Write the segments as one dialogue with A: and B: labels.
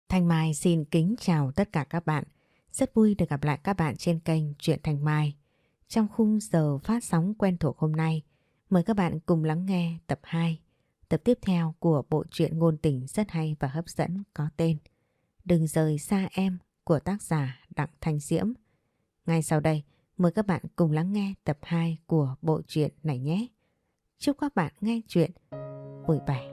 A: Thanh Mai xin kính chào tất cả các bạn. Rất vui được gặp lại các bạn trên kênh Truyện Thanh Mai. Trong khung giờ phát sóng quen thuộc hôm nay, mời các bạn cùng lắng nghe tập 2, tập tiếp theo của bộ truyện ngôn tình rất hay và hấp dẫn có tên Đừng rời xa em của tác giả Đặng Thanh Diễm. Ngay sau đây, mời các bạn cùng lắng nghe tập 2 của bộ truyện này nhé. Chúc các bạn nghe truyện vui vẻ.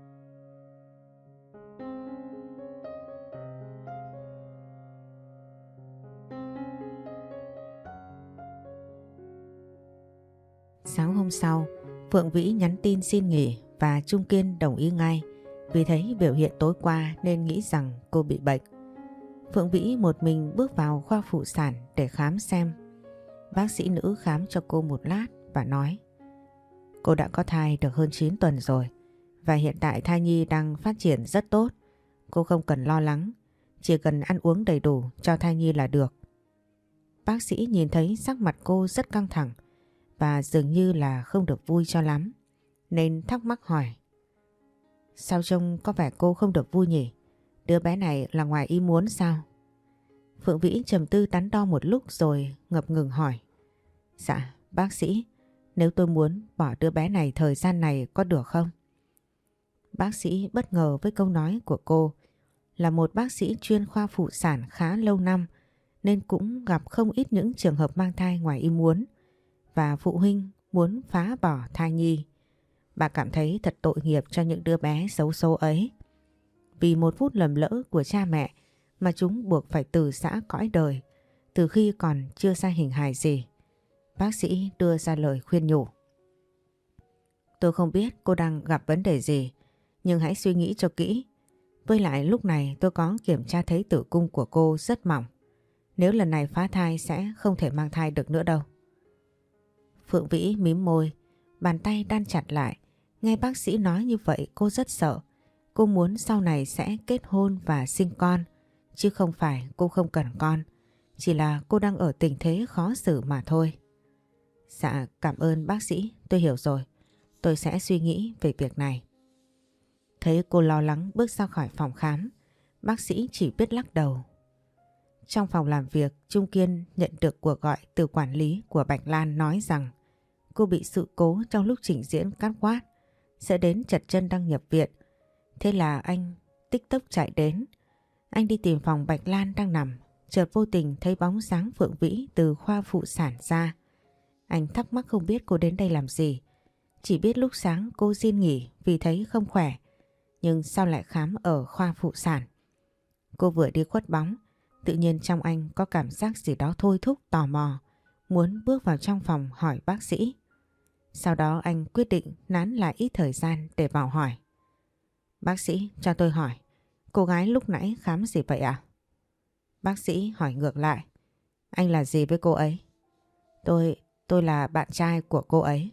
A: Sáng hôm sau, Phượng Vĩ nhắn tin xin nghỉ và Trung Kiên đồng ý ngay vì thấy biểu hiện tối qua nên nghĩ rằng cô bị bệnh. Phượng Vĩ một mình bước vào khoa phụ sản để khám xem. Bác sĩ nữ khám cho cô một lát và nói: cô đã có thai được hơn 9 tuần rồi và hiện tại thai nhi đang phát triển rất tốt. Cô không cần lo lắng, chỉ cần ăn uống đầy đủ cho thai nhi là được. Bác sĩ nhìn thấy sắc mặt cô rất căng thẳng và dường như là không được vui cho lắm, nên thắc mắc hỏi: sao trông có vẻ cô không được vui nhỉ? Đứa bé này là ngoài ý muốn sao? Phượng Vĩ trầm tư đắn đo một lúc rồi ngập ngừng hỏi: dạ bác sĩ, nếu tôi muốn bỏ đứa bé này thời gian này có được không? Bác sĩ bất ngờ với câu nói của cô. Là một bác sĩ chuyên khoa phụ sản khá lâu năm nên cũng gặp không ít những trường hợp mang thai ngoài ý muốn và phụ huynh muốn phá bỏ thai nhi. Bà cảm thấy thật tội nghiệp cho những đứa bé xấu số ấy. Vì một phút lầm lỡ của cha mẹ mà chúng buộc phải từ giã cõi đời từ khi còn chưa ra hình hài gì. Bác sĩ đưa ra lời khuyên nhủ: tôi không biết cô đang gặp vấn đề gì, nhưng hãy suy nghĩ cho kỹ. Với lại lúc này tôi có kiểm tra thấy tử cung của cô rất mỏng. Nếu lần này phá thai sẽ không thể mang thai được nữa đâu. Phượng Vĩ mím môi, bàn tay đan chặt lại. Nghe bác sĩ nói như vậy cô rất sợ. Cô muốn sau này sẽ kết hôn và sinh con, chứ không phải cô không cần con. Chỉ là cô đang ở tình thế khó xử mà thôi. Dạ cảm ơn bác sĩ, tôi hiểu rồi. Tôi sẽ suy nghĩ về việc này. Thấy cô lo lắng bước ra khỏi phòng khám, bác sĩ chỉ biết lắc đầu. Trong phòng làm việc, Trung Kiên nhận được cuộc gọi từ quản lý của Bạch Lan nói rằng cô bị sự cố trong lúc trình diễn catwalk, sẽ đến trật chân đang nhập viện. Thế là anh tích tốc chạy đến. Anh đi tìm phòng Bạch Lan đang nằm, chợt vô tình thấy bóng dáng Phượng Vĩ từ khoa phụ sản ra. Anh thắc mắc không biết cô đến đây làm gì. Chỉ biết lúc sáng cô xin nghỉ vì thấy không khỏe, nhưng sao lại khám ở khoa phụ sản. Cô vừa đi khuất bóng, tự nhiên trong anh có cảm giác gì đó thôi thúc tò mò, muốn bước vào trong phòng hỏi bác sĩ. Sau đó anh quyết định nán lại ít thời gian để vào hỏi: bác sĩ cho tôi hỏi, cô gái lúc nãy khám gì vậy ạ? Bác sĩ hỏi ngược lại: anh là gì với cô ấy? Tôi là bạn trai của cô ấy.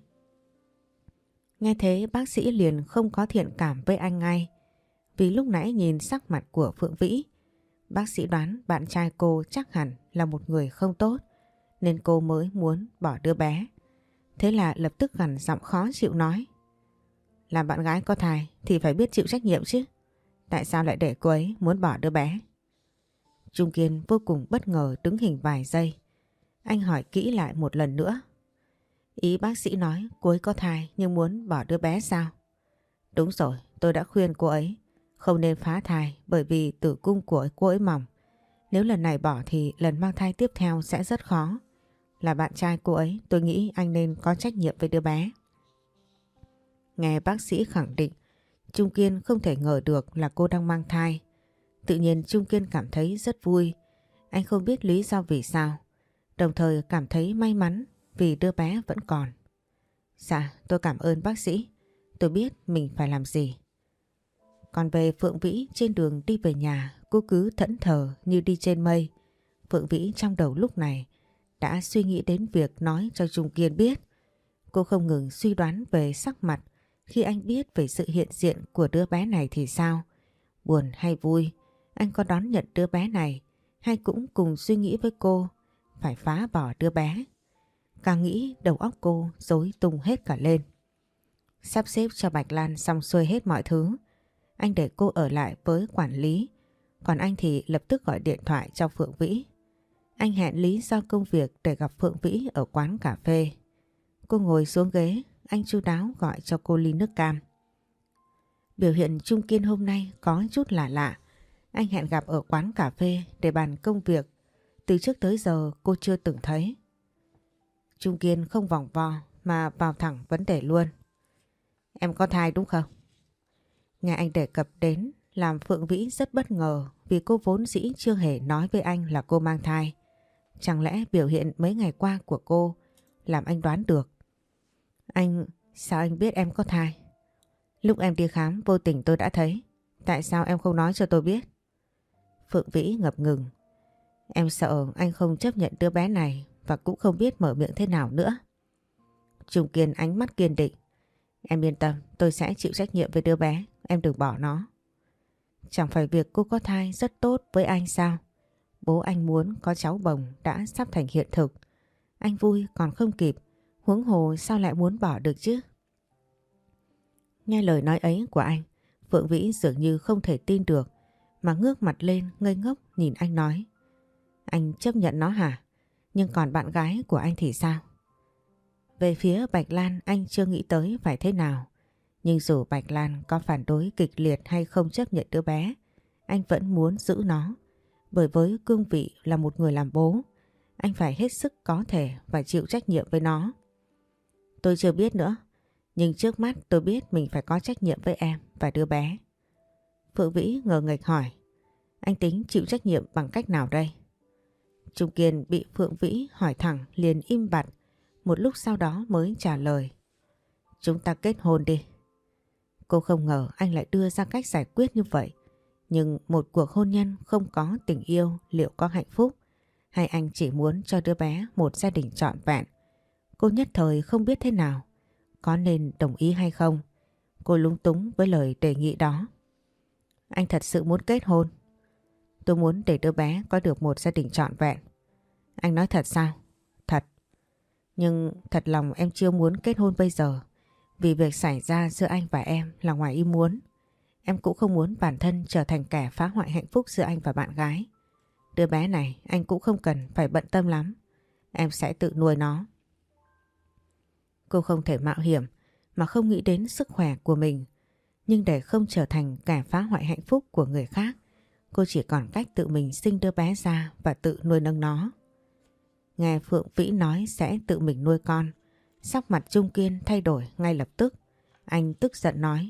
A: Nghe thế bác sĩ liền không có thiện cảm với anh ngay. Vì lúc nãy nhìn sắc mặt của Phượng Vĩ, bác sĩ đoán bạn trai cô chắc hẳn là một người không tốt, nên cô mới muốn bỏ đứa bé. Thế là lập tức gằn giọng khó chịu nói: làm bạn gái có thai thì phải biết chịu trách nhiệm chứ. Tại sao lại để cô ấy muốn bỏ đứa bé? Trung Kiên vô cùng bất ngờ đứng hình vài giây. Anh hỏi kỹ lại một lần nữa: ý bác sĩ nói cô ấy có thai nhưng muốn bỏ đứa bé sao? Đúng rồi, tôi đã khuyên cô ấy không nên phá thai bởi vì tử cung của cô ấy mỏng. Nếu lần này bỏ thì lần mang thai tiếp theo sẽ rất khó. Là bạn trai cô ấy, tôi nghĩ anh nên có trách nhiệm với đứa bé. Nghe bác sĩ khẳng định, Trung Kiên không thể ngờ được là cô đang mang thai. Tự nhiên Trung Kiên cảm thấy rất vui. Anh không biết lý do vì sao, đồng thời cảm thấy may mắn vì đứa bé vẫn còn. Dạ, tôi cảm ơn bác sĩ. Tôi biết mình phải làm gì. Còn về Phượng Vĩ, trên đường đi về nhà, cô cứ thẫn thờ như đi trên mây. Phượng Vĩ trong đầu lúc này đã suy nghĩ đến việc nói cho Trung Kiên biết. Cô không ngừng suy đoán về sắc mặt khi anh biết về sự hiện diện của đứa bé này thì sao. Buồn hay vui, anh có đón nhận đứa bé này hay cũng cùng suy nghĩ với cô phải phá bỏ đứa bé. Càng nghĩ đầu óc cô rối tung hết cả lên. Sắp xếp cho Bạch Lan xong xuôi hết mọi thứ, anh để cô ở lại với quản lý, Còn anh thì lập tức gọi điện thoại cho Phượng Vĩ. Anh hẹn lý do công việc để gặp Phượng Vĩ ở quán cà phê. Cô ngồi xuống ghế, anh chu đáo gọi cho cô ly nước cam. Biểu hiện Trung Kiên hôm nay có chút lạ lạ. Anh hẹn gặp ở quán cà phê để bàn công việc. Từ trước tới giờ cô chưa từng thấy. Trung Kiên không vòng vo mà vào thẳng vấn đề luôn. Em có thai đúng không? Nghe anh đề cập đến làm Phượng Vĩ rất bất ngờ vì cô vốn dĩ chưa hề nói với anh là cô mang thai. Chẳng lẽ biểu hiện mấy ngày qua của cô làm anh đoán được? Sao anh biết em có thai? Lúc em đi khám vô tình tôi đã thấy. Tại sao em không nói cho tôi biết? Phượng Vĩ ngập ngừng. Em sợ anh không chấp nhận đứa bé này và cũng không biết mở miệng thế nào nữa. Trung Kiên ánh mắt kiên định. Em yên tâm, tôi sẽ chịu trách nhiệm với đứa bé, em đừng bỏ nó. Chẳng phải việc cô có thai rất tốt với anh sao? Bố anh muốn có cháu bồng đã sắp thành hiện thực. Anh vui còn không kịp, huống hồ sao lại muốn bỏ được chứ? Nghe lời nói ấy của anh, Phượng Vĩ dường như không thể tin được mà ngước mặt lên ngây ngốc nhìn anh nói. Anh chấp nhận nó hả? Nhưng còn bạn gái của anh thì sao? Về phía Bạch Lan anh chưa nghĩ tới phải thế nào. Nhưng dù Bạch Lan có phản đối kịch liệt hay không chấp nhận đứa bé, anh vẫn muốn giữ nó. Bởi với cương vị là một người làm bố, anh phải hết sức có thể và chịu trách nhiệm với nó. Tôi chưa biết nữa, nhưng trước mắt tôi biết mình phải có trách nhiệm với em và đứa bé. Phượng Vĩ ngờ nghệch hỏi, anh tính chịu trách nhiệm bằng cách nào đây? Trung Kiên bị Phượng Vĩ hỏi thẳng liền im bặt, một lúc sau đó mới trả lời. Chúng ta kết hôn đi. Cô không ngờ anh lại đưa ra cách giải quyết như vậy. Nhưng một cuộc hôn nhân không có tình yêu liệu có hạnh phúc? Hay anh chỉ muốn cho đứa bé một gia đình trọn vẹn? Cô nhất thời không biết thế nào. Có nên đồng ý hay không? Cô lúng túng với lời đề nghị đó. Anh thật sự muốn kết hôn. Tôi muốn để đứa bé có được một gia đình trọn vẹn. Anh nói thật sao? Thật. Nhưng thật lòng em chưa muốn kết hôn bây giờ. Vì việc xảy ra giữa anh và em là ngoài ý muốn. Em cũng không muốn bản thân trở thành kẻ phá hoại hạnh phúc giữa anh và bạn gái. Đứa bé này anh cũng không cần phải bận tâm lắm. Em sẽ tự nuôi nó. Cô không thể mạo hiểm mà không nghĩ đến sức khỏe của mình. Nhưng để không trở thành kẻ phá hoại hạnh phúc của người khác, cô chỉ còn cách tự mình sinh đứa bé ra và tự nuôi nấng nó. Nghe Phượng Vĩ nói sẽ tự mình nuôi con, sắc mặt Trung Kiên thay đổi ngay lập tức. Anh tức giận nói.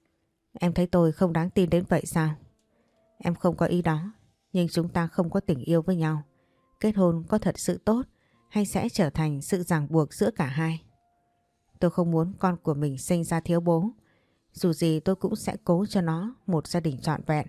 A: Em thấy tôi không đáng tin đến vậy sao? Em không có ý đó, nhưng chúng ta không có tình yêu với nhau. Kết hôn có thật sự tốt hay sẽ trở thành sự ràng buộc giữa cả hai? Tôi không muốn con của mình sinh ra thiếu bố. Dù gì tôi cũng sẽ cố cho nó một gia đình trọn vẹn.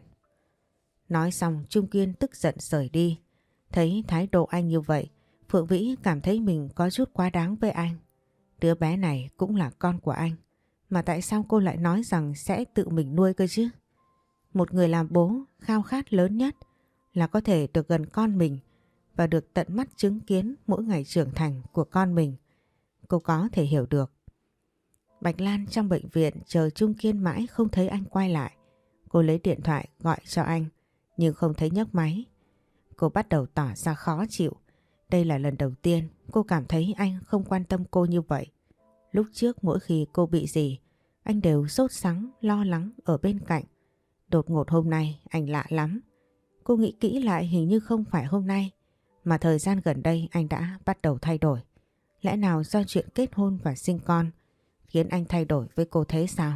A: Nói xong Trung Kiên tức giận rời đi. Thấy thái độ anh như vậy, Phượng Vĩ cảm thấy mình có chút quá đáng với anh. Đứa bé này cũng là con của anh. Mà tại sao cô lại nói rằng sẽ tự mình nuôi cơ chứ? Một người làm bố khao khát lớn nhất là có thể được gần con mình và được tận mắt chứng kiến mỗi ngày trưởng thành của con mình. Cô có thể hiểu được. Bạch Lan trong bệnh viện chờ Trung Kiên mãi không thấy anh quay lại. Cô lấy điện thoại gọi cho anh nhưng không thấy nhấc máy. Cô bắt đầu tỏ ra khó chịu. Đây là lần đầu tiên cô cảm thấy anh không quan tâm cô như vậy. Lúc trước mỗi khi cô bị gì, anh đều sốt sắng, lo lắng ở bên cạnh. Đột ngột hôm nay anh lạ lắm. Cô nghĩ kỹ lại hình như không phải hôm nay, mà thời gian gần đây anh đã bắt đầu thay đổi. Lẽ nào do chuyện kết hôn và sinh con khiến anh thay đổi với cô thế sao?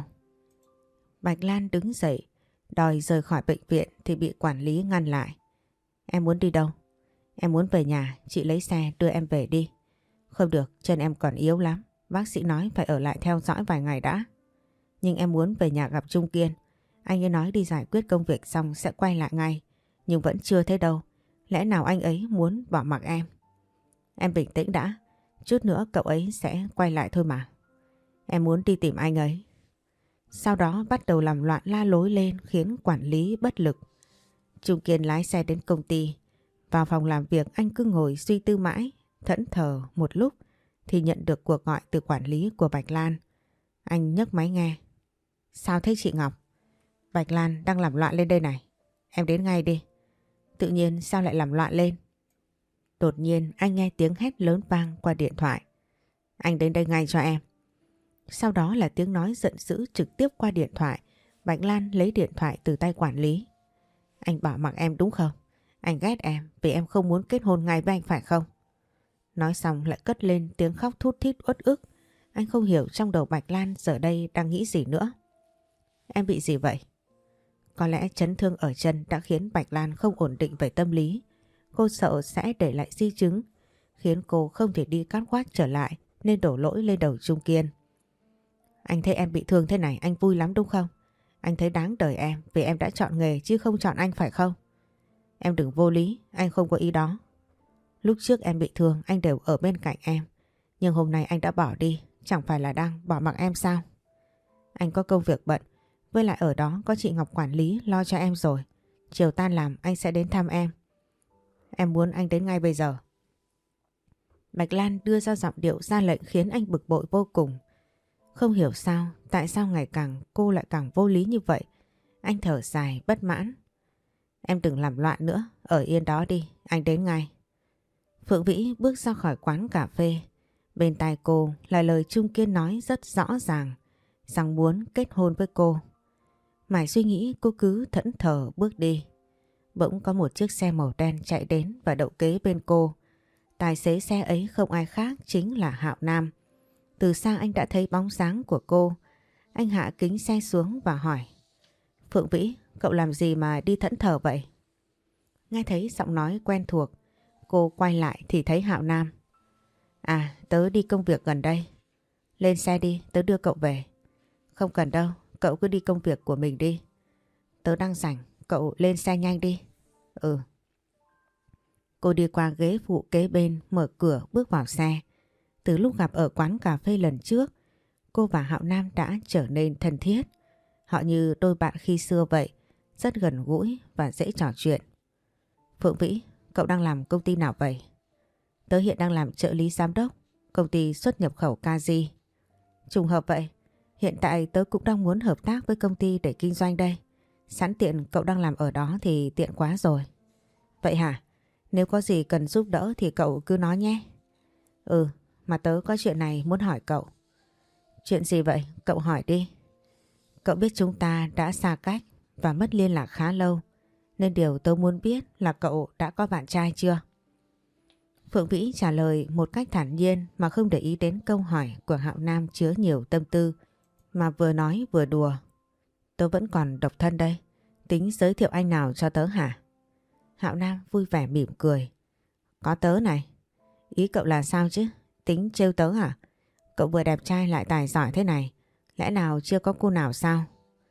A: Bạch Lan đứng dậy, đòi rời khỏi bệnh viện thì bị quản lý ngăn lại. Em muốn đi đâu? Em muốn về nhà, chị lấy xe đưa em về đi. Không được, chân em còn yếu lắm. Bác sĩ nói phải ở lại theo dõi vài ngày đã. Nhưng em muốn về nhà gặp Trung Kiên. Anh ấy nói đi giải quyết công việc xong sẽ quay lại ngay. Nhưng vẫn chưa thấy đâu. Lẽ nào anh ấy muốn bỏ mặc em? Em bình tĩnh đã. Chút nữa cậu ấy sẽ quay lại thôi mà. Em muốn đi tìm anh ấy. Sau đó bắt đầu làm loạn la lối lên khiến quản lý bất lực. Trung Kiên lái xe đến công ty. Vào phòng làm việc anh cứ ngồi suy tư mãi, thẫn thờ một lúc thì nhận được cuộc gọi từ quản lý của Bạch Lan. Anh nhấc máy nghe. Sao thế chị Ngọc? Bạch Lan đang làm loạn lên đây này. em đến ngay đi. Tự nhiên sao lại làm loạn lên? Đột nhiên anh nghe tiếng hét lớn vang qua điện thoại. Anh đến đây ngay cho em. Sau đó là tiếng nói giận dữ trực tiếp qua điện thoại. Bạch Lan lấy điện thoại từ tay quản lý. Anh bỏ mặc em đúng không? Anh ghét em vì em không muốn kết hôn ngay với anh phải không? Nói xong lại cất lên tiếng khóc thút thít uất ức. Anh không hiểu trong đầu Bạch Lan giờ đây đang nghĩ gì nữa. Em bị gì vậy? Có lẽ chấn thương ở chân đã khiến Bạch Lan không ổn định về tâm lý. Cô sợ sẽ để lại di chứng, khiến cô không thể đi cát khoát trở lại nên đổ lỗi lên đầu Trung Kiên. Anh thấy em bị thương thế này anh vui lắm đúng không? Anh thấy đáng đời em vì em đã chọn nghề chứ không chọn anh phải không? Em đừng vô lý, anh không có ý đó. Lúc trước em bị thương anh đều ở bên cạnh em. Nhưng hôm nay anh đã bỏ đi, chẳng phải là đang bỏ mặc em sao? Anh có công việc bận, với lại ở đó có chị Ngọc quản lý lo cho em rồi. Chiều tan làm anh sẽ đến thăm em. Em muốn anh đến ngay bây giờ. Bạch Lan đưa ra giọng điệu ra lệnh khiến anh bực bội vô cùng. Không hiểu sao, tại sao ngày càng cô lại càng vô lý như vậy. Anh thở dài bất mãn. Em đừng làm loạn nữa, ở yên đó đi, anh đến ngay. Phượng Vĩ bước ra khỏi quán cà phê. Bên tai cô là lời Trung Kiên nói rất rõ ràng, rằng muốn kết hôn với cô. Mãi suy nghĩ cô cứ thẫn thờ bước đi. Bỗng có một chiếc xe màu đen chạy đến và đậu kế bên cô. Tài xế xe ấy không ai khác chính là Hạo Nam. Từ xa anh đã thấy bóng dáng của cô. Anh hạ kính xe xuống và hỏi. Phượng Vĩ, cậu làm gì mà đi thẫn thờ vậy? Nghe thấy giọng nói quen thuộc, cô quay lại thì thấy Hạo Nam. À, tớ đi công việc gần đây. Lên xe đi, tớ đưa cậu về. Không cần đâu, cậu cứ đi công việc của mình đi. Tớ đang rảnh, cậu lên xe nhanh đi. Ừ. Cô đi qua ghế phụ kế bên, mở cửa bước vào xe. Từ lúc gặp ở quán cà phê lần trước, cô và Hạo Nam đã trở nên thân thiết. Họ như đôi bạn khi xưa vậy, rất gần gũi và dễ trò chuyện. Phượng Vĩ, cậu đang làm công ty nào vậy? Tớ hiện đang làm trợ lý giám đốc, công ty xuất nhập khẩu KG. Trùng hợp vậy, hiện tại tớ cũng đang muốn hợp tác với công ty để kinh doanh đây. Sẵn tiện cậu đang làm ở đó thì tiện quá rồi. Vậy hả? Nếu có gì cần giúp đỡ thì cậu cứ nói nhé. Ừ, mà tớ có chuyện này muốn hỏi cậu. Chuyện gì vậy? Cậu hỏi đi. Cậu biết chúng ta đã xa cách và mất liên lạc khá lâu, nên điều tớ muốn biết là cậu đã có bạn trai chưa? Phượng Vĩ trả lời một cách thản nhiên mà không để ý đến câu hỏi của Hạo Nam chứa nhiều tâm tư, mà vừa nói vừa đùa. Tớ vẫn còn độc thân đây, tính giới thiệu anh nào cho tớ hả? Hạo Nam vui vẻ mỉm cười. Có tớ này. Ý cậu là sao chứ? Tính trêu tớ hả? Cậu vừa đẹp trai lại tài giỏi thế này, lẽ nào chưa có cô nào sao?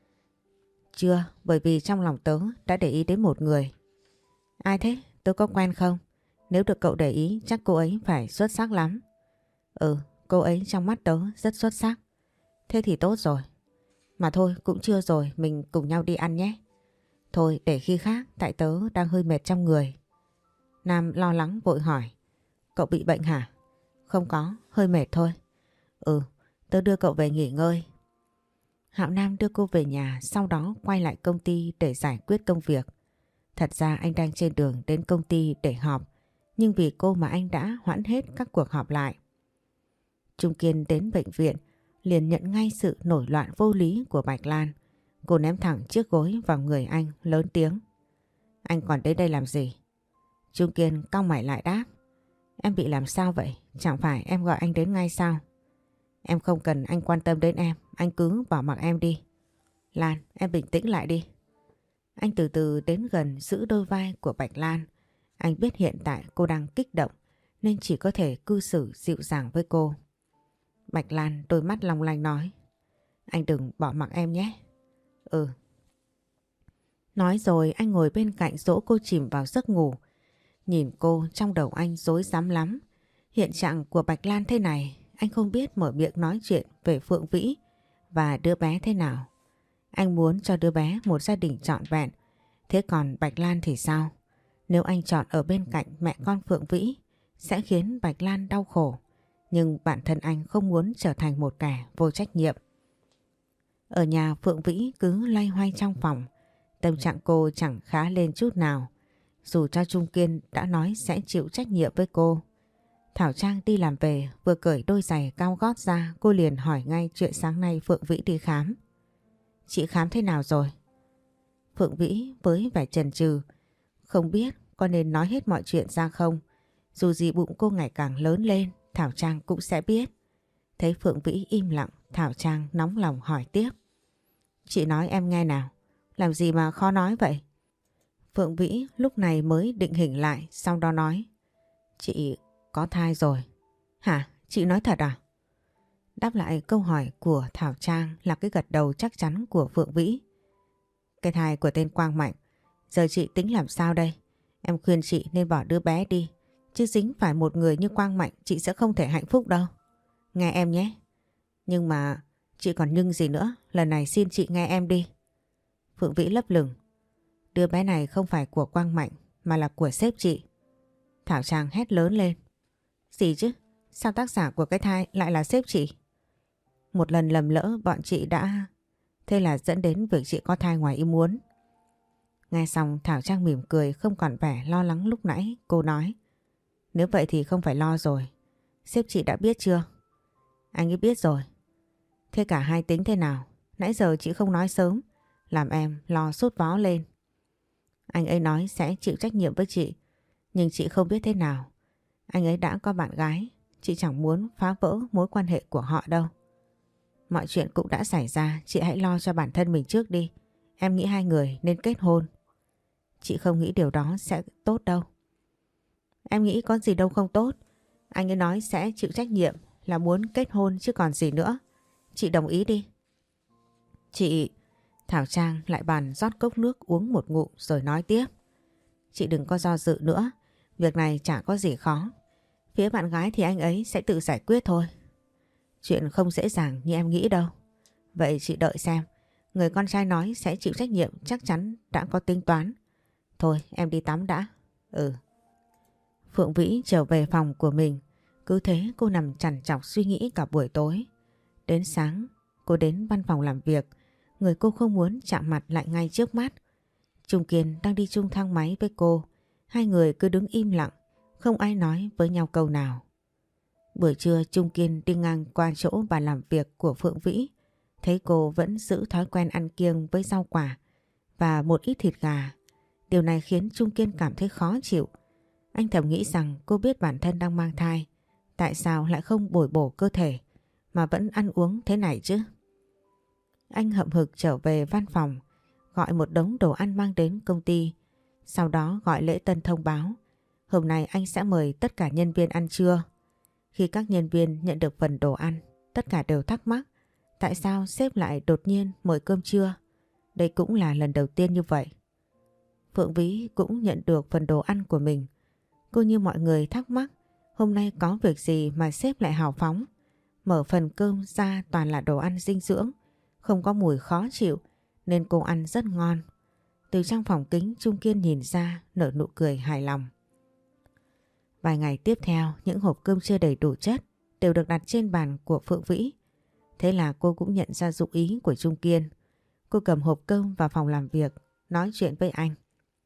A: Chưa, bởi vì trong lòng tớ đã để ý đến một người. Ai thế? Tớ có quen không? Nếu được cậu để ý chắc cô ấy phải xuất sắc lắm. Ừ, cô ấy trong mắt tớ rất xuất sắc. Thế thì tốt rồi. Mà thôi cũng chưa rồi, mình cùng nhau đi ăn nhé. Thôi để khi khác, tại tớ đang hơi mệt trong người. Nam lo lắng vội hỏi. Cậu bị bệnh hả? Không có, hơi mệt thôi. Ừ, tớ đưa cậu về nghỉ ngơi. Hạo Nam đưa cô về nhà, sau đó quay lại công ty để giải quyết công việc. Thật ra anh đang trên đường đến công ty để họp, nhưng vì cô mà anh đã hoãn hết các cuộc họp lại. Trung Kiên đến bệnh viện, liền nhận ngay sự nổi loạn vô lý của Bạch Lan. Cô ném thẳng chiếc gối vào người anh, lớn tiếng. Anh còn đến đây làm gì? Trung Kiên cau mày lại đáp. Em bị làm sao vậy? Chẳng phải em gọi anh đến ngay sao? Em không cần anh quan tâm đến em, anh cứ bỏ mặc em đi. Lan, em bình tĩnh lại đi. Anh từ từ đến gần giữ đôi vai của Bạch Lan. Anh biết hiện tại cô đang kích động nên chỉ có thể cư xử dịu dàng với cô. Bạch Lan đôi mắt long lanh nói. Anh đừng bỏ mặc em nhé. Ừ. Nói rồi anh ngồi bên cạnh dỗ cô chìm vào giấc ngủ. Nhìn cô trong đầu anh rối rắm lắm. Hiện trạng của Bạch Lan thế này, anh không biết mở miệng nói chuyện về Phượng Vĩ và đứa bé thế nào. Anh muốn cho đứa bé một gia đình trọn vẹn. Thế còn Bạch Lan thì sao? Nếu anh chọn ở bên cạnh mẹ con Phượng Vĩ sẽ khiến Bạch Lan đau khổ. Nhưng bản thân anh không muốn trở thành một kẻ vô trách nhiệm. Ở nhà Phượng Vĩ cứ loay hoay trong phòng. tâm trạng cô chẳng khá lên chút nào. Dù cho Trung Kiên đã nói sẽ chịu trách nhiệm với cô. Thảo Trang đi làm về, vừa cởi đôi giày cao gót ra, cô liền hỏi ngay chuyện sáng nay Phượng Vĩ đi khám. Chị khám thế nào rồi? Phượng Vĩ với vẻ chần chừ, không biết có nên nói hết mọi chuyện ra không? Dù gì bụng cô ngày càng lớn lên, Thảo Trang cũng sẽ biết. Thấy Phượng Vĩ im lặng, Thảo Trang nóng lòng hỏi tiếp. Chị nói em nghe nào, làm gì mà khó nói vậy? Phượng Vĩ lúc này mới định hình lại, sau đó nói. Chị có thai rồi. Hả? Chị nói thật à? Đáp lại câu hỏi của Thảo Trang là cái gật đầu chắc chắn của Phượng Vĩ. Cái thai của tên Quang Mạnh, giờ chị tính làm sao đây? Em khuyên chị nên bỏ đứa bé đi, chứ dính phải một người như Quang Mạnh chị sẽ không thể hạnh phúc đâu. Nghe em nhé. Nhưng mà chị còn nhưng gì nữa, lần này xin chị nghe em đi. Phượng Vĩ lấp lửng. Đứa bé này không phải của Quang Mạnh mà là của sếp chị. Thảo Trang hét lớn lên. Gì chứ? Sao tác giả của cái thai lại là sếp chị? Một lần lầm lỡ bọn chị đã... Thế là dẫn đến việc chị có thai ngoài ý muốn. Nghe xong Thảo Trang mỉm cười, không còn vẻ lo lắng lúc nãy. Cô nói. Nếu vậy thì không phải lo rồi. Sếp chị đã biết chưa? Anh ấy biết rồi. Thế cả hai tính thế nào? Nãy giờ chị không nói sớm, làm em lo sốt vó lên. Anh ấy nói sẽ chịu trách nhiệm với chị, nhưng chị không biết thế nào. Anh ấy đã có bạn gái, chị chẳng muốn phá vỡ mối quan hệ của họ đâu. Mọi chuyện cũng đã xảy ra, chị hãy lo cho bản thân mình trước đi. Em nghĩ hai người nên kết hôn. Chị không nghĩ điều đó sẽ tốt đâu. Em nghĩ có gì đâu không tốt. Anh ấy nói sẽ chịu trách nhiệm là muốn kết hôn chứ còn gì nữa. Chị đồng ý đi. Chị... Thảo Trang lại bàn rót cốc nước uống một ngụm rồi nói tiếp. Chị đừng có do dự nữa. Việc này chả có gì khó. Phía bạn gái thì anh ấy sẽ tự giải quyết thôi. Chuyện không dễ dàng như em nghĩ đâu. Vậy chị đợi xem. Người con trai nói sẽ chịu trách nhiệm chắc chắn đã có tính toán. Thôi em đi tắm đã. Ừ. Phượng Vĩ trở về phòng của mình. Cứ thế cô nằm trằn trọc suy nghĩ cả buổi tối. Đến sáng cô đến văn phòng làm việc. Người cô không muốn chạm mặt lại ngay trước mắt. Trung Kiên đang đi chung thang máy với cô. Hai người cứ đứng im lặng, không ai nói với nhau câu nào. Buổi trưa Trung Kiên đi ngang qua chỗ bàn làm việc của Phượng Vĩ. Thấy cô vẫn giữ thói quen ăn kiêng với rau quả và một ít thịt gà. Điều này khiến Trung Kiên cảm thấy khó chịu. Anh thầm nghĩ rằng cô biết bản thân đang mang thai. Tại sao lại không bồi bổ cơ thể mà vẫn ăn uống thế này chứ? Anh hậm hực trở về văn phòng, gọi một đống đồ ăn mang đến công ty. Sau đó gọi lễ tân thông báo. Hôm nay anh sẽ mời tất cả nhân viên ăn trưa. Khi các nhân viên nhận được phần đồ ăn, tất cả đều thắc mắc. Tại sao sếp lại đột nhiên mời cơm trưa? Đây cũng là lần đầu tiên như vậy. Phượng Vĩ cũng nhận được phần đồ ăn của mình. Cô như mọi người thắc mắc, hôm nay có việc gì mà sếp lại hào phóng. Mở phần cơm ra toàn là đồ ăn dinh dưỡng, không có mùi khó chịu nên cô ăn rất ngon. Từ trong phòng kính Trung Kiên nhìn ra nở nụ cười hài lòng. Vài ngày tiếp theo những hộp cơm chưa đầy đủ chất đều được đặt trên bàn của Phượng Vĩ. Thế là cô cũng nhận ra dụng ý của Trung Kiên. Cô cầm hộp cơm vào phòng làm việc nói chuyện với anh.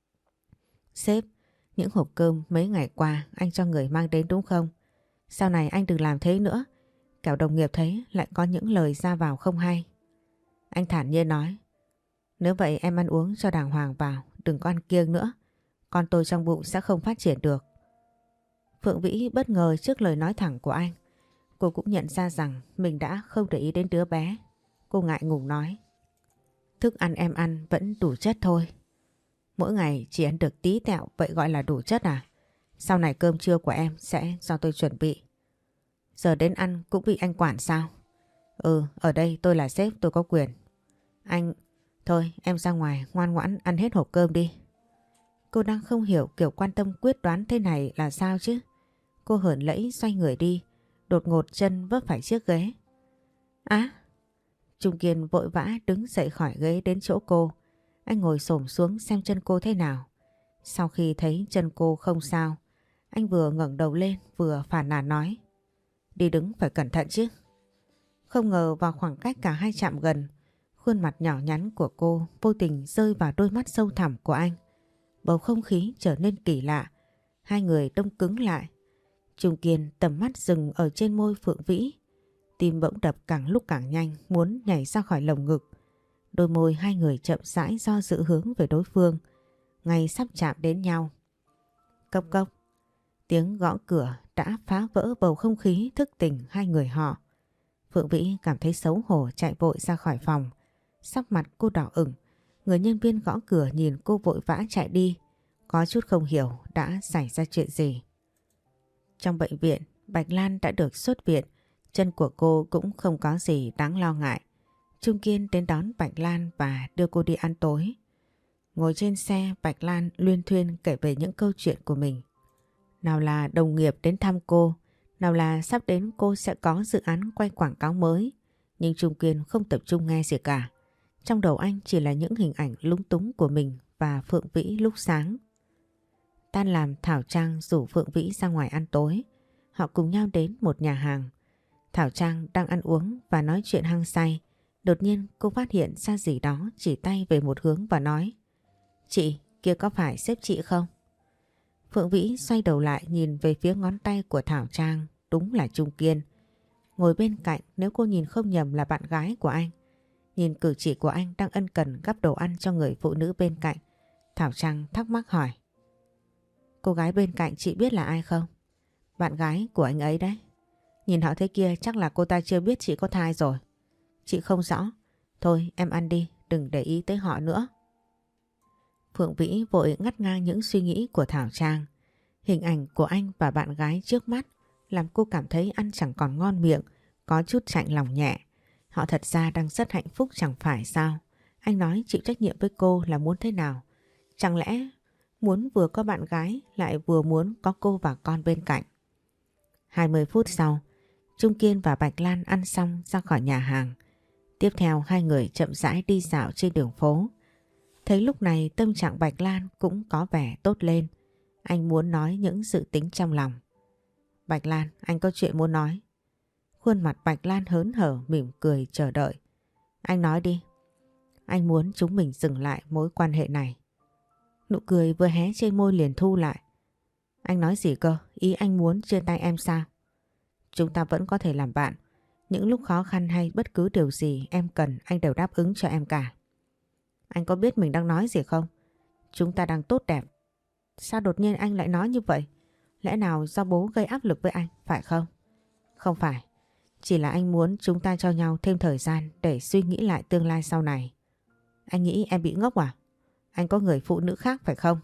A: Sếp, những hộp cơm mấy ngày qua anh cho người mang đến đúng không? Sau này anh đừng làm thế nữa. Kẻo đồng nghiệp thấy lại có những lời ra vào không hay. Anh thản nhiên nói. Nếu vậy em ăn uống cho đàng hoàng vào, đừng có ăn kiêng nữa. Con tôi trong bụng sẽ không phát triển được. Phượng Vĩ bất ngờ trước lời nói thẳng của anh. Cô cũng nhận ra rằng mình đã không để ý đến đứa bé. Cô ngại ngùng nói. Thức ăn em ăn vẫn đủ chất thôi. Mỗi ngày chỉ ăn được tí tẹo, vậy gọi là đủ chất à? Sau này cơm trưa của em sẽ do tôi chuẩn bị. Giờ đến ăn cũng bị anh quản sao? Ừ, ở đây tôi là sếp, tôi có quyền. Anh... Thôi em ra ngoài ngoan ngoãn ăn hết hộp cơm đi. Cô đang không hiểu kiểu quan tâm quyết đoán thế này là sao chứ. Cô hởn lẫy xoay người đi, đột ngột chân vấp phải chiếc ghế. Á! Trung Kiên vội vã đứng dậy khỏi ghế đến chỗ cô. Anh ngồi xổm xuống xem chân cô thế nào. Sau khi thấy chân cô không sao, anh vừa ngẩng đầu lên vừa phàn nàn nói. Đi đứng phải cẩn thận chứ. Không ngờ vào khoảng cách cả hai chạm gần, khuôn mặt nhỏ nhắn của cô vô tình rơi vào đôi mắt sâu thẳm của anh. Bầu không khí trở nên kỳ lạ. Hai người đông cứng lại. Trung Kiên tầm mắt dừng ở trên môi Phượng Vĩ. Tim bỗng đập càng lúc càng nhanh, muốn nhảy ra khỏi lồng ngực. Đôi môi hai người chậm rãi do dự hướng về đối phương, ngay sắp chạm đến nhau. Cốc cốc. Tiếng gõ cửa đã phá vỡ bầu không khí thức tỉnh hai người họ. Phượng Vĩ cảm thấy xấu hổ chạy vội ra khỏi phòng. Sắc mặt cô đỏ ửng. Người nhân viên gõ cửa nhìn cô vội vã chạy đi. Có chút không hiểu đã xảy ra chuyện gì. Trong bệnh viện, Bạch Lan đã được xuất viện. Chân của cô cũng không có gì đáng lo ngại. Trung Kiên đến đón Bạch Lan và đưa cô đi ăn tối. Ngồi trên xe, Bạch Lan luyên thuyên kể về những câu chuyện của mình. Nào là đồng nghiệp đến thăm cô, nào là sắp đến cô sẽ có dự án quay quảng cáo mới. Nhưng Trung Kiên không tập trung nghe gì cả. Trong đầu anh chỉ là những hình ảnh lúng túng của mình và Phượng Vĩ lúc sáng. Tan làm, Thảo Trang rủ Phượng Vĩ ra ngoài ăn tối. Họ cùng nhau đến một nhà hàng. Thảo Trang đang ăn uống và nói chuyện hăng say. Đột nhiên cô phát hiện ra gì đó, chỉ tay về một hướng và nói: "Chị, kia có phải sếp chị không?" Phượng Vĩ xoay đầu lại nhìn về phía ngón tay của Thảo Trang, đúng là Trung Kiên. Ngồi bên cạnh, nếu cô nhìn không nhầm là bạn gái của anh. Nhìn cử chỉ của anh đang ân cần gắp đồ ăn cho người phụ nữ bên cạnh, Thảo Trang thắc mắc hỏi: "Cô gái bên cạnh chị biết là ai không?" "Bạn gái của anh ấy đấy." "Nhìn họ thế kia chắc là cô ta chưa biết chị có thai rồi." "Chị không rõ. Thôi em ăn đi, đừng để ý tới họ nữa." Phượng Vĩ vội ngắt ngang những suy nghĩ của Thảo Trang. Hình ảnh của anh và bạn gái trước mắt làm cô cảm thấy ăn chẳng còn ngon miệng, có chút chạnh lòng nhẹ. Họ thật ra đang rất hạnh phúc chẳng phải sao? Anh nói chịu trách nhiệm với cô là muốn thế nào? Chẳng lẽ muốn vừa có bạn gái lại vừa muốn có cô và con bên cạnh? 20 phút sau, Trung Kiên và Bạch Lan ăn xong ra khỏi nhà hàng. Tiếp theo hai người chậm rãi đi dạo trên đường phố. Thấy lúc này tâm trạng Bạch Lan cũng có vẻ tốt lên. Anh muốn nói những sự tính trong lòng. "Bạch Lan, anh có chuyện muốn nói." Khuôn mặt Bạch Lan hớn hở mỉm cười chờ đợi. "Anh nói đi." "Anh muốn chúng mình dừng lại mối quan hệ này." Nụ cười vừa hé trên môi liền thu lại. "Anh nói gì cơ? Ý anh muốn chia tay em sao?" "Chúng ta vẫn có thể làm bạn. Những lúc khó khăn hay bất cứ điều gì em cần anh đều đáp ứng cho em cả." "Anh có biết mình đang nói gì không? Chúng ta đang tốt đẹp." "Sao đột nhiên anh lại nói như vậy? Lẽ nào do bố gây áp lực với anh, phải không?" "Không phải. Chỉ là anh muốn chúng ta cho nhau thêm thời gian để suy nghĩ lại tương lai sau này." "Anh nghĩ em bị ngốc à? Anh có người phụ nữ khác phải không?"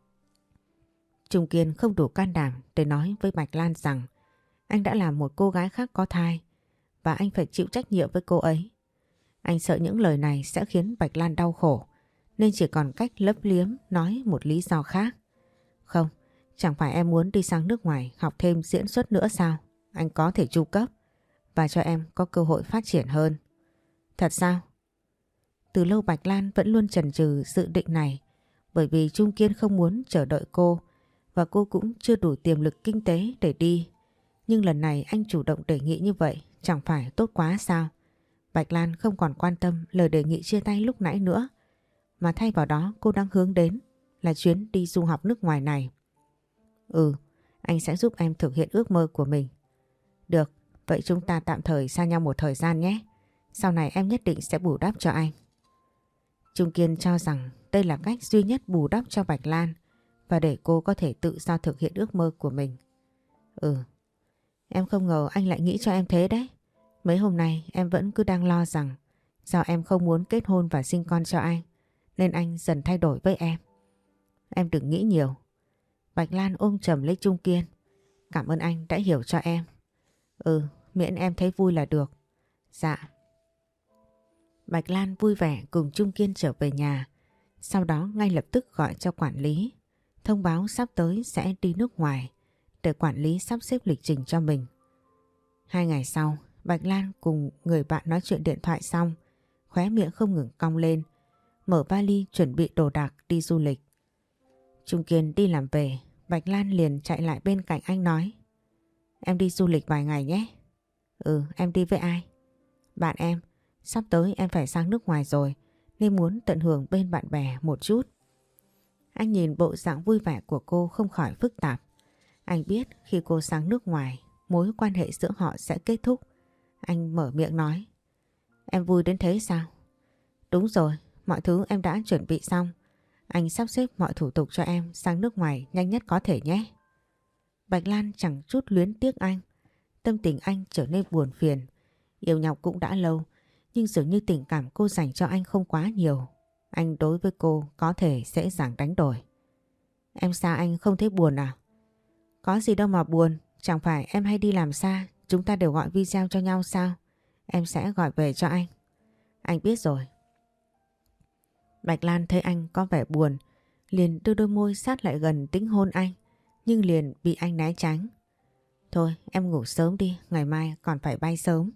A: Trung Kiên không đủ can đảm để nói với Bạch Lan rằng anh đã làm một cô gái khác có thai và anh phải chịu trách nhiệm với cô ấy. Anh sợ những lời này sẽ khiến Bạch Lan đau khổ nên chỉ còn cách lấp liếm nói một lý do khác. "Không, chẳng phải em muốn đi sang nước ngoài học thêm diễn xuất nữa sao? Anh có thể chu cấp và cho em có cơ hội phát triển hơn." "Thật sao?" Từ lâu Bạch Lan vẫn luôn chần chừ dự định này bởi vì Trung Kiên không muốn chờ đợi cô và cô cũng chưa đủ tiềm lực kinh tế để đi. Nhưng lần này anh chủ động đề nghị như vậy chẳng phải tốt quá sao? Bạch Lan không còn quan tâm lời đề nghị chia tay lúc nãy nữa, mà thay vào đó cô đang hướng đến là chuyến đi du học nước ngoài này. "Ừ, anh sẽ giúp em thực hiện ước mơ của mình." "Được, vậy chúng ta tạm thời xa nhau một thời gian nhé. Sau này em nhất định sẽ bù đắp cho anh." Trung Kiên cho rằng đây là cách duy nhất bù đắp cho Bạch Lan và để cô có thể tự do thực hiện ước mơ của mình. "Ừ, em không ngờ anh lại nghĩ cho em thế đấy. Mấy hôm nay em vẫn cứ đang lo rằng do em không muốn kết hôn và sinh con cho anh nên anh dần thay đổi với em." "Em đừng nghĩ nhiều." Bạch Lan ôm chầm lấy Trung Kiên. "Cảm ơn anh đã hiểu cho em." "Ừ, miễn em thấy vui là được." "Dạ." Bạch Lan vui vẻ cùng Trung Kiên trở về nhà. Sau đó ngay lập tức gọi cho quản lý, thông báo sắp tới sẽ đi nước ngoài để quản lý sắp xếp lịch trình cho mình. 2 ngày sau, Bạch Lan cùng người bạn nói chuyện điện thoại xong, khóe miệng không ngừng cong lên, mở vali chuẩn bị đồ đạc đi du lịch. Trung Kiên đi làm về, Bạch Lan liền chạy lại bên cạnh anh nói: "Em đi du lịch vài ngày nhé." "Ừ, em đi với ai?" "Bạn em. Sắp tới em phải sang nước ngoài rồi nên muốn tận hưởng bên bạn bè một chút. Anh nhìn bộ dạng vui vẻ của cô không khỏi phức tạp. Anh biết khi cô sang nước ngoài, mối quan hệ giữa họ sẽ kết thúc. Anh mở miệng nói. Em vui đến thế sao? Đúng rồi, mọi thứ em đã chuẩn bị xong. Anh sắp xếp mọi thủ tục cho em sang nước ngoài nhanh nhất có thể nhé. Bạch Lan chẳng chút luyến tiếc anh. Tâm tình anh trở nên buồn phiền. Yêu nhau cũng đã lâu, nhưng dường như tình cảm cô dành cho anh không quá nhiều. Anh đối với cô có thể dễ dàng đánh đổi. Em xa anh không thấy buồn à? Có gì đâu mà buồn, chẳng phải em hay đi làm xa, chúng ta đều gọi video cho nhau sao? Em sẽ gọi về cho anh. Anh biết rồi. Bạch Lan thấy anh có vẻ buồn, liền đưa đôi môi sát lại gần tính hôn anh, nhưng liền bị anh né tránh. Thôi em ngủ sớm đi, ngày mai còn phải bay sớm.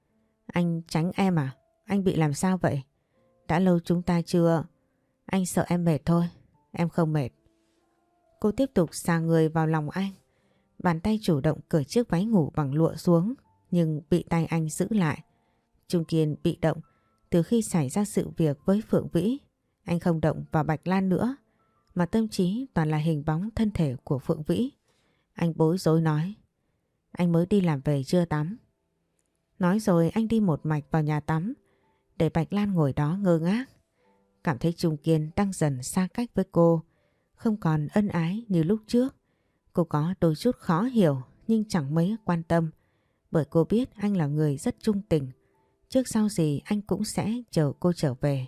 A: Anh tránh em à? Anh bị làm sao vậy? Đã lâu chúng ta chưa... Anh sợ em mệt thôi, em không mệt. Cô tiếp tục xà người vào lòng anh. Bàn tay chủ động cởi chiếc váy ngủ bằng lụa xuống, nhưng bị tay anh giữ lại. Trung Kiên bị động từ khi xảy ra sự việc với Phượng Vĩ. Anh không động vào Bạch Lan nữa, mà tâm trí toàn là hình bóng thân thể của Phượng Vĩ. Anh bối rối nói. Anh mới đi làm về chưa tắm. Nói rồi anh đi một mạch vào nhà tắm, để Bạch Lan ngồi đó ngơ ngác. Cảm thấy Trung Kiên đang dần xa cách với cô, không còn ân ái như lúc trước. Cô có đôi chút khó hiểu nhưng chẳng mấy quan tâm, bởi cô biết anh là người rất trung tình. Trước sau gì anh cũng sẽ chờ cô trở về.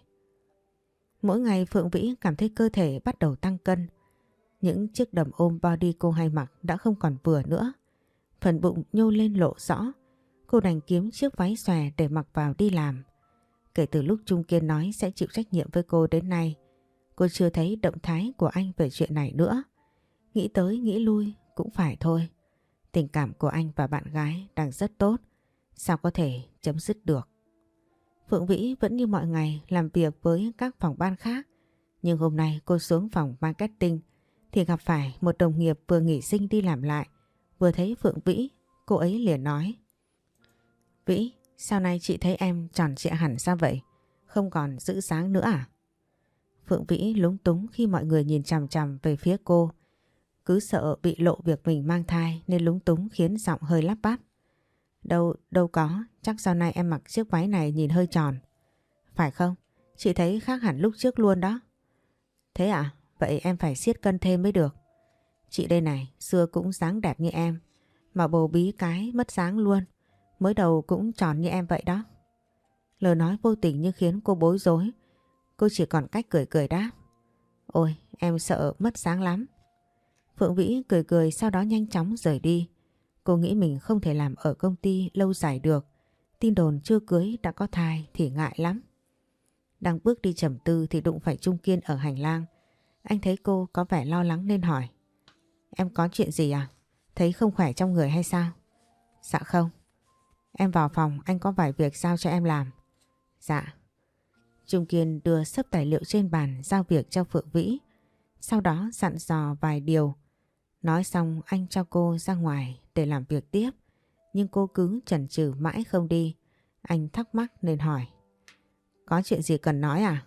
A: Mỗi ngày Phượng Vĩ cảm thấy cơ thể bắt đầu tăng cân. Những chiếc đầm ôm body cô hay mặc đã không còn vừa nữa. Phần bụng nhô lên lộ rõ. Cô đành kiếm chiếc váy xòe để mặc vào đi làm. Kể từ lúc Trung Kiên nói sẽ chịu trách nhiệm với cô đến nay, cô chưa thấy động thái của anh về chuyện này nữa. Nghĩ tới nghĩ lui cũng phải thôi. Tình cảm của anh và bạn gái đang rất tốt, sao có thể chấm dứt được. Phượng Vĩ vẫn như mọi ngày làm việc với các phòng ban khác. Nhưng hôm nay cô xuống phòng marketing thì gặp phải một đồng nghiệp vừa nghỉ sinh đi làm lại. Vừa thấy Phượng Vĩ, cô ấy liền nói. Vĩ, sao nay chị thấy em tròn trịa hẳn ra vậy? Không còn giữ dáng nữa à? Phượng Vĩ lúng túng khi mọi người nhìn chằm chằm về phía cô. Cứ sợ bị lộ việc mình mang thai nên lúng túng khiến giọng hơi lắp bắp. Đâu có, chắc sau này em mặc chiếc váy này nhìn hơi tròn. Phải không? Chị thấy khác hẳn lúc trước luôn đó. Thế à? Vậy em phải siết cân thêm mới được. Chị đây này, xưa cũng dáng đẹp như em, mà bầu bí cái mất dáng luôn. Mới đầu cũng tròn như em vậy đó. Lời nói vô tình như khiến cô bối rối. Cô chỉ còn cách cười cười đáp. Ôi, em sợ mất dáng lắm. Phượng Vĩ cười cười sau đó nhanh chóng rời đi. Cô nghĩ mình không thể làm ở công ty lâu dài được. Tin đồn chưa cưới đã có thai thì ngại lắm. Đang bước đi trầm tư thì đụng phải Trung Kiên ở hành lang. Anh thấy cô có vẻ lo lắng nên hỏi. Em có chuyện gì à? Thấy không khỏe trong người hay sao? Dạ không. Em vào phòng, anh có vài việc giao cho em làm. Dạ. Trung Kiên đưa xấp tài liệu trên bàn giao việc cho Phượng Vĩ. Sau đó dặn dò vài điều. Nói xong anh cho cô ra ngoài để làm việc tiếp. Nhưng cô cứ chần chừ mãi không đi. Anh thắc mắc nên hỏi. Có chuyện gì cần nói à?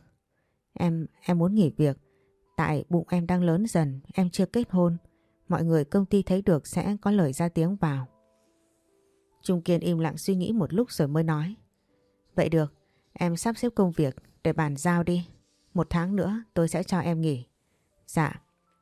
A: Em muốn nghỉ việc. Tại bụng em đang lớn dần, em chưa kết hôn. Mọi người công ty thấy được sẽ có lời ra tiếng vào. Trung Kiên im lặng suy nghĩ một lúc rồi mới nói. Vậy được, em sắp xếp công việc để bàn giao đi. 1 tháng nữa tôi sẽ cho em nghỉ. Dạ.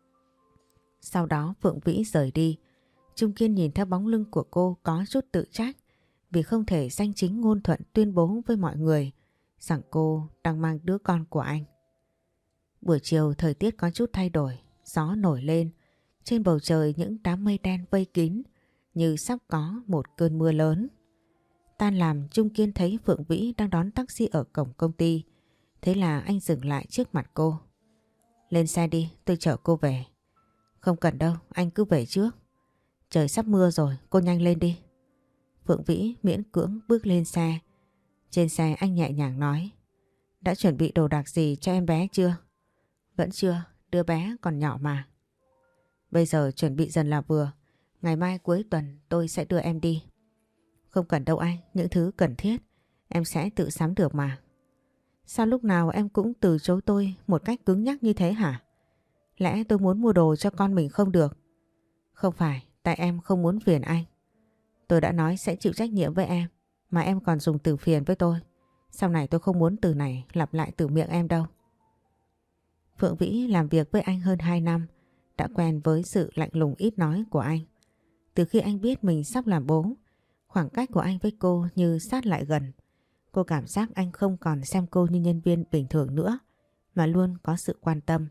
A: Sau đó Phượng Vĩ rời đi. Trung Kiên nhìn theo bóng lưng của cô có chút tự trách vì không thể danh chính ngôn thuận tuyên bố với mọi người rằng cô đang mang đứa con của anh. Buổi chiều thời tiết có chút thay đổi, gió nổi lên. Trên bầu trời những đám mây đen vây kín như sắp có một cơn mưa lớn. Tan làm Trung Kiên thấy Phượng Vĩ đang đón taxi ở cổng công ty. Thế là anh dừng lại trước mặt cô. Lên xe đi, tôi chở cô về. Không cần đâu, anh cứ về trước. Trời sắp mưa rồi, cô nhanh lên đi. Phượng Vĩ miễn cưỡng bước lên xe. Trên xe anh nhẹ nhàng nói. Đã chuẩn bị đồ đạc gì cho em bé chưa? Vẫn chưa, đứa bé còn nhỏ mà. Bây giờ chuẩn bị dần là vừa. Ngày mai cuối tuần tôi sẽ đưa em đi. Không cần đâu anh, những thứ cần thiết em sẽ tự sắm được mà. Sao lúc nào em cũng từ chối tôi một cách cứng nhắc như thế hả? Lẽ tôi muốn mua đồ cho con mình không được? Không phải, tại em không muốn phiền anh. Tôi đã nói sẽ chịu trách nhiệm với em, mà em còn dùng từ phiền với tôi. Sau này tôi không muốn từ này lặp lại từ miệng em đâu. Phượng Vĩ làm việc với anh hơn 2 năm, đã quen với sự lạnh lùng ít nói của anh. Từ khi anh biết mình sắp làm bố, khoảng cách của anh với cô như sát lại gần. Cô cảm giác anh không còn xem cô như nhân viên bình thường nữa, mà luôn có sự quan tâm.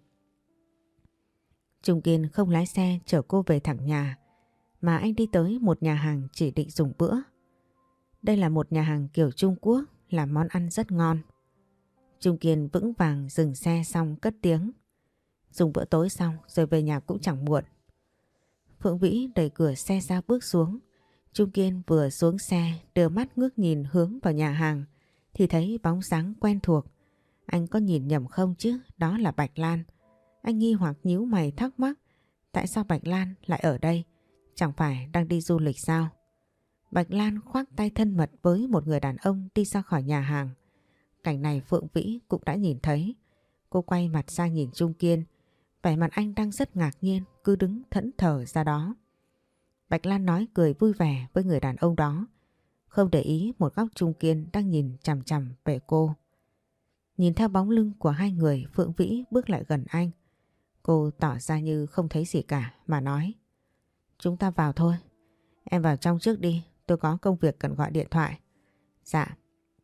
A: Trung Kiên không lái xe chở cô về thẳng nhà, mà anh đi tới một nhà hàng chỉ định dùng bữa. Đây là một nhà hàng kiểu Trung Quốc, làm món ăn rất ngon. Trung Kiên vững vàng dừng xe xong cất tiếng. Dùng bữa tối xong rồi về nhà cũng chẳng muộn. Phượng Vĩ đẩy cửa xe ra bước xuống. Trung Kiên vừa xuống xe đưa mắt ngước nhìn hướng vào nhà hàng thì thấy bóng dáng quen thuộc. Anh có nhìn nhầm không chứ? Đó là Bạch Lan. Anh nghi hoặc nhíu mày thắc mắc tại sao Bạch Lan lại ở đây? Chẳng phải đang đi du lịch sao? Bạch Lan khoác tay thân mật với một người đàn ông đi ra khỏi nhà hàng. Cảnh này Phượng Vĩ cũng đã nhìn thấy. Cô quay mặt sang nhìn Trung Kiên. Vẻ mặt anh đang rất ngạc nhiên, cứ đứng thẫn thờ ra đó. Bạch Lan nói cười vui vẻ với người đàn ông đó, không để ý một góc Trung Kiên đang nhìn chằm chằm về cô. Nhìn theo bóng lưng của hai người, Phượng Vĩ bước lại gần anh. Cô tỏ ra như không thấy gì cả mà nói: chúng ta vào thôi. Em vào trong trước đi, tôi có công việc cần gọi điện thoại. Dạ.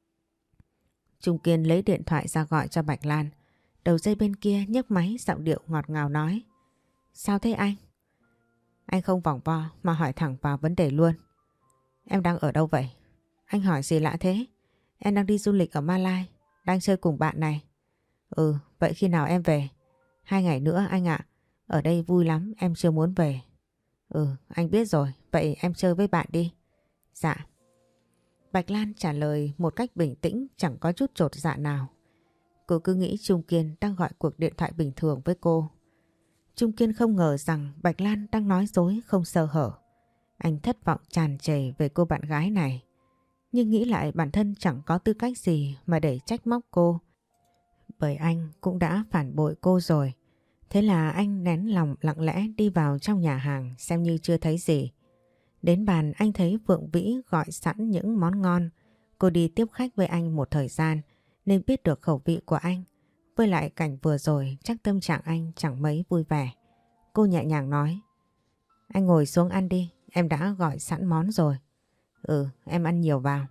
A: Trung Kiên lấy điện thoại ra gọi cho Bạch Lan. Đầu dây bên kia nhấc máy, giọng điệu ngọt ngào nói: sao thế anh? Anh không vòng vo mà hỏi thẳng vào vấn đề luôn. Em đang ở đâu vậy? Anh hỏi gì lạ thế? Em đang đi du lịch ở Malai, đang chơi cùng bạn này. Ừ, vậy khi nào em về? 2 ngày nữa anh ạ. Ở đây vui lắm, em chưa muốn về. Ừ, anh biết rồi, vậy em chơi với bạn đi. Dạ. Bạch Lan trả lời một cách bình tĩnh, chẳng có chút chột dạ nào. Cô cứ nghĩ Trung Kiên đang gọi cuộc điện thoại bình thường với cô. Trung Kiên không ngờ rằng Bạch Lan đang nói dối không sơ hở. Anh thất vọng tràn trề về cô bạn gái này. Nhưng nghĩ lại bản thân chẳng có tư cách gì mà để trách móc cô. Bởi anh cũng đã phản bội cô rồi. Thế là anh nén lòng lặng lẽ đi vào trong nhà hàng xem như chưa thấy gì. Đến bàn anh thấy Phượng Vĩ gọi sẵn những món ngon. Cô đi tiếp khách với anh một thời gian nên biết được khẩu vị của anh. Với lại cảnh vừa rồi chắc tâm trạng anh chẳng mấy vui vẻ. Cô nhẹ nhàng nói: anh ngồi xuống ăn đi, em đã gọi sẵn món rồi. Ừ, em ăn nhiều vào.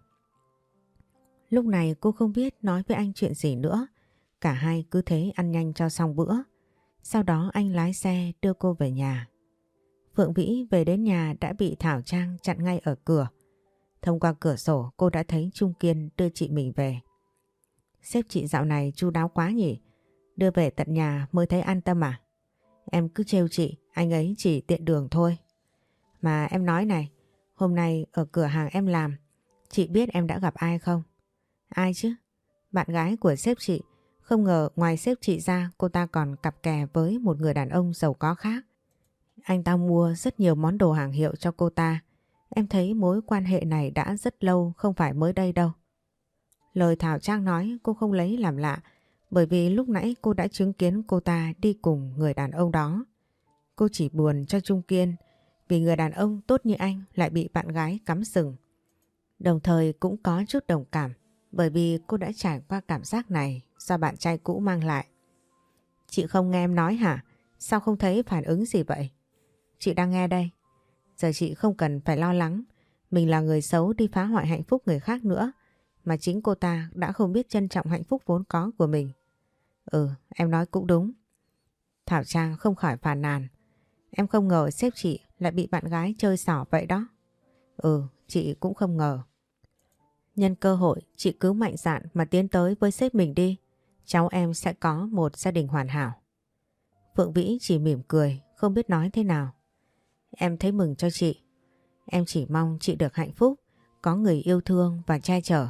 A: Lúc này cô không biết nói với anh chuyện gì nữa. Cả hai cứ thế ăn nhanh cho xong bữa. Sau đó anh lái xe đưa cô về nhà. Phượng Vĩ về đến nhà đã bị Thảo Trang chặn ngay ở cửa. Thông qua cửa sổ cô đã thấy Trung Kiên đưa chị mình về. Sếp chị dạo này chu đáo quá nhỉ? Đưa về tận nhà mới thấy an tâm à? Em cứ trêu chị, anh ấy chỉ tiện đường thôi. Mà em nói này, hôm nay ở cửa hàng em làm, chị biết em đã gặp ai không? Ai chứ? Bạn gái của sếp chị. Không ngờ ngoài sếp chị ra cô ta còn cặp kè với một người đàn ông giàu có khác. Anh ta mua rất nhiều món đồ hàng hiệu cho cô ta. Em thấy mối quan hệ này đã rất lâu, không phải mới đây đâu. Lời Thảo Trang nói cô không lấy làm lạ, bởi vì lúc nãy cô đã chứng kiến cô ta đi cùng người đàn ông đó. Cô chỉ buồn cho Trung Kiên vì người đàn ông tốt như anh lại bị bạn gái cắm sừng. Đồng thời cũng có chút đồng cảm bởi vì cô đã trải qua cảm giác này do bạn trai cũ mang lại. Chị không nghe em nói hả? Sao không thấy phản ứng gì vậy? Chị đang nghe đây. Giờ chị không cần phải lo lắng mình là người xấu đi phá hoại hạnh phúc người khác nữa, mà chính cô ta đã không biết trân trọng hạnh phúc vốn có của mình. Ừ, em nói cũng đúng. Thảo Trang không khỏi phàn nàn. Em không ngờ sếp chị lại bị bạn gái chơi xỏ vậy đó. Ừ, chị cũng không ngờ. Nhân cơ hội chị cứ mạnh dạn mà tiến tới với sếp mình đi. Cháu em sẽ có một gia đình hoàn hảo. Phượng Vĩ chỉ mỉm cười, không biết nói thế nào. Em thấy mừng cho chị. Em chỉ mong chị được hạnh phúc, có người yêu thương và che chở.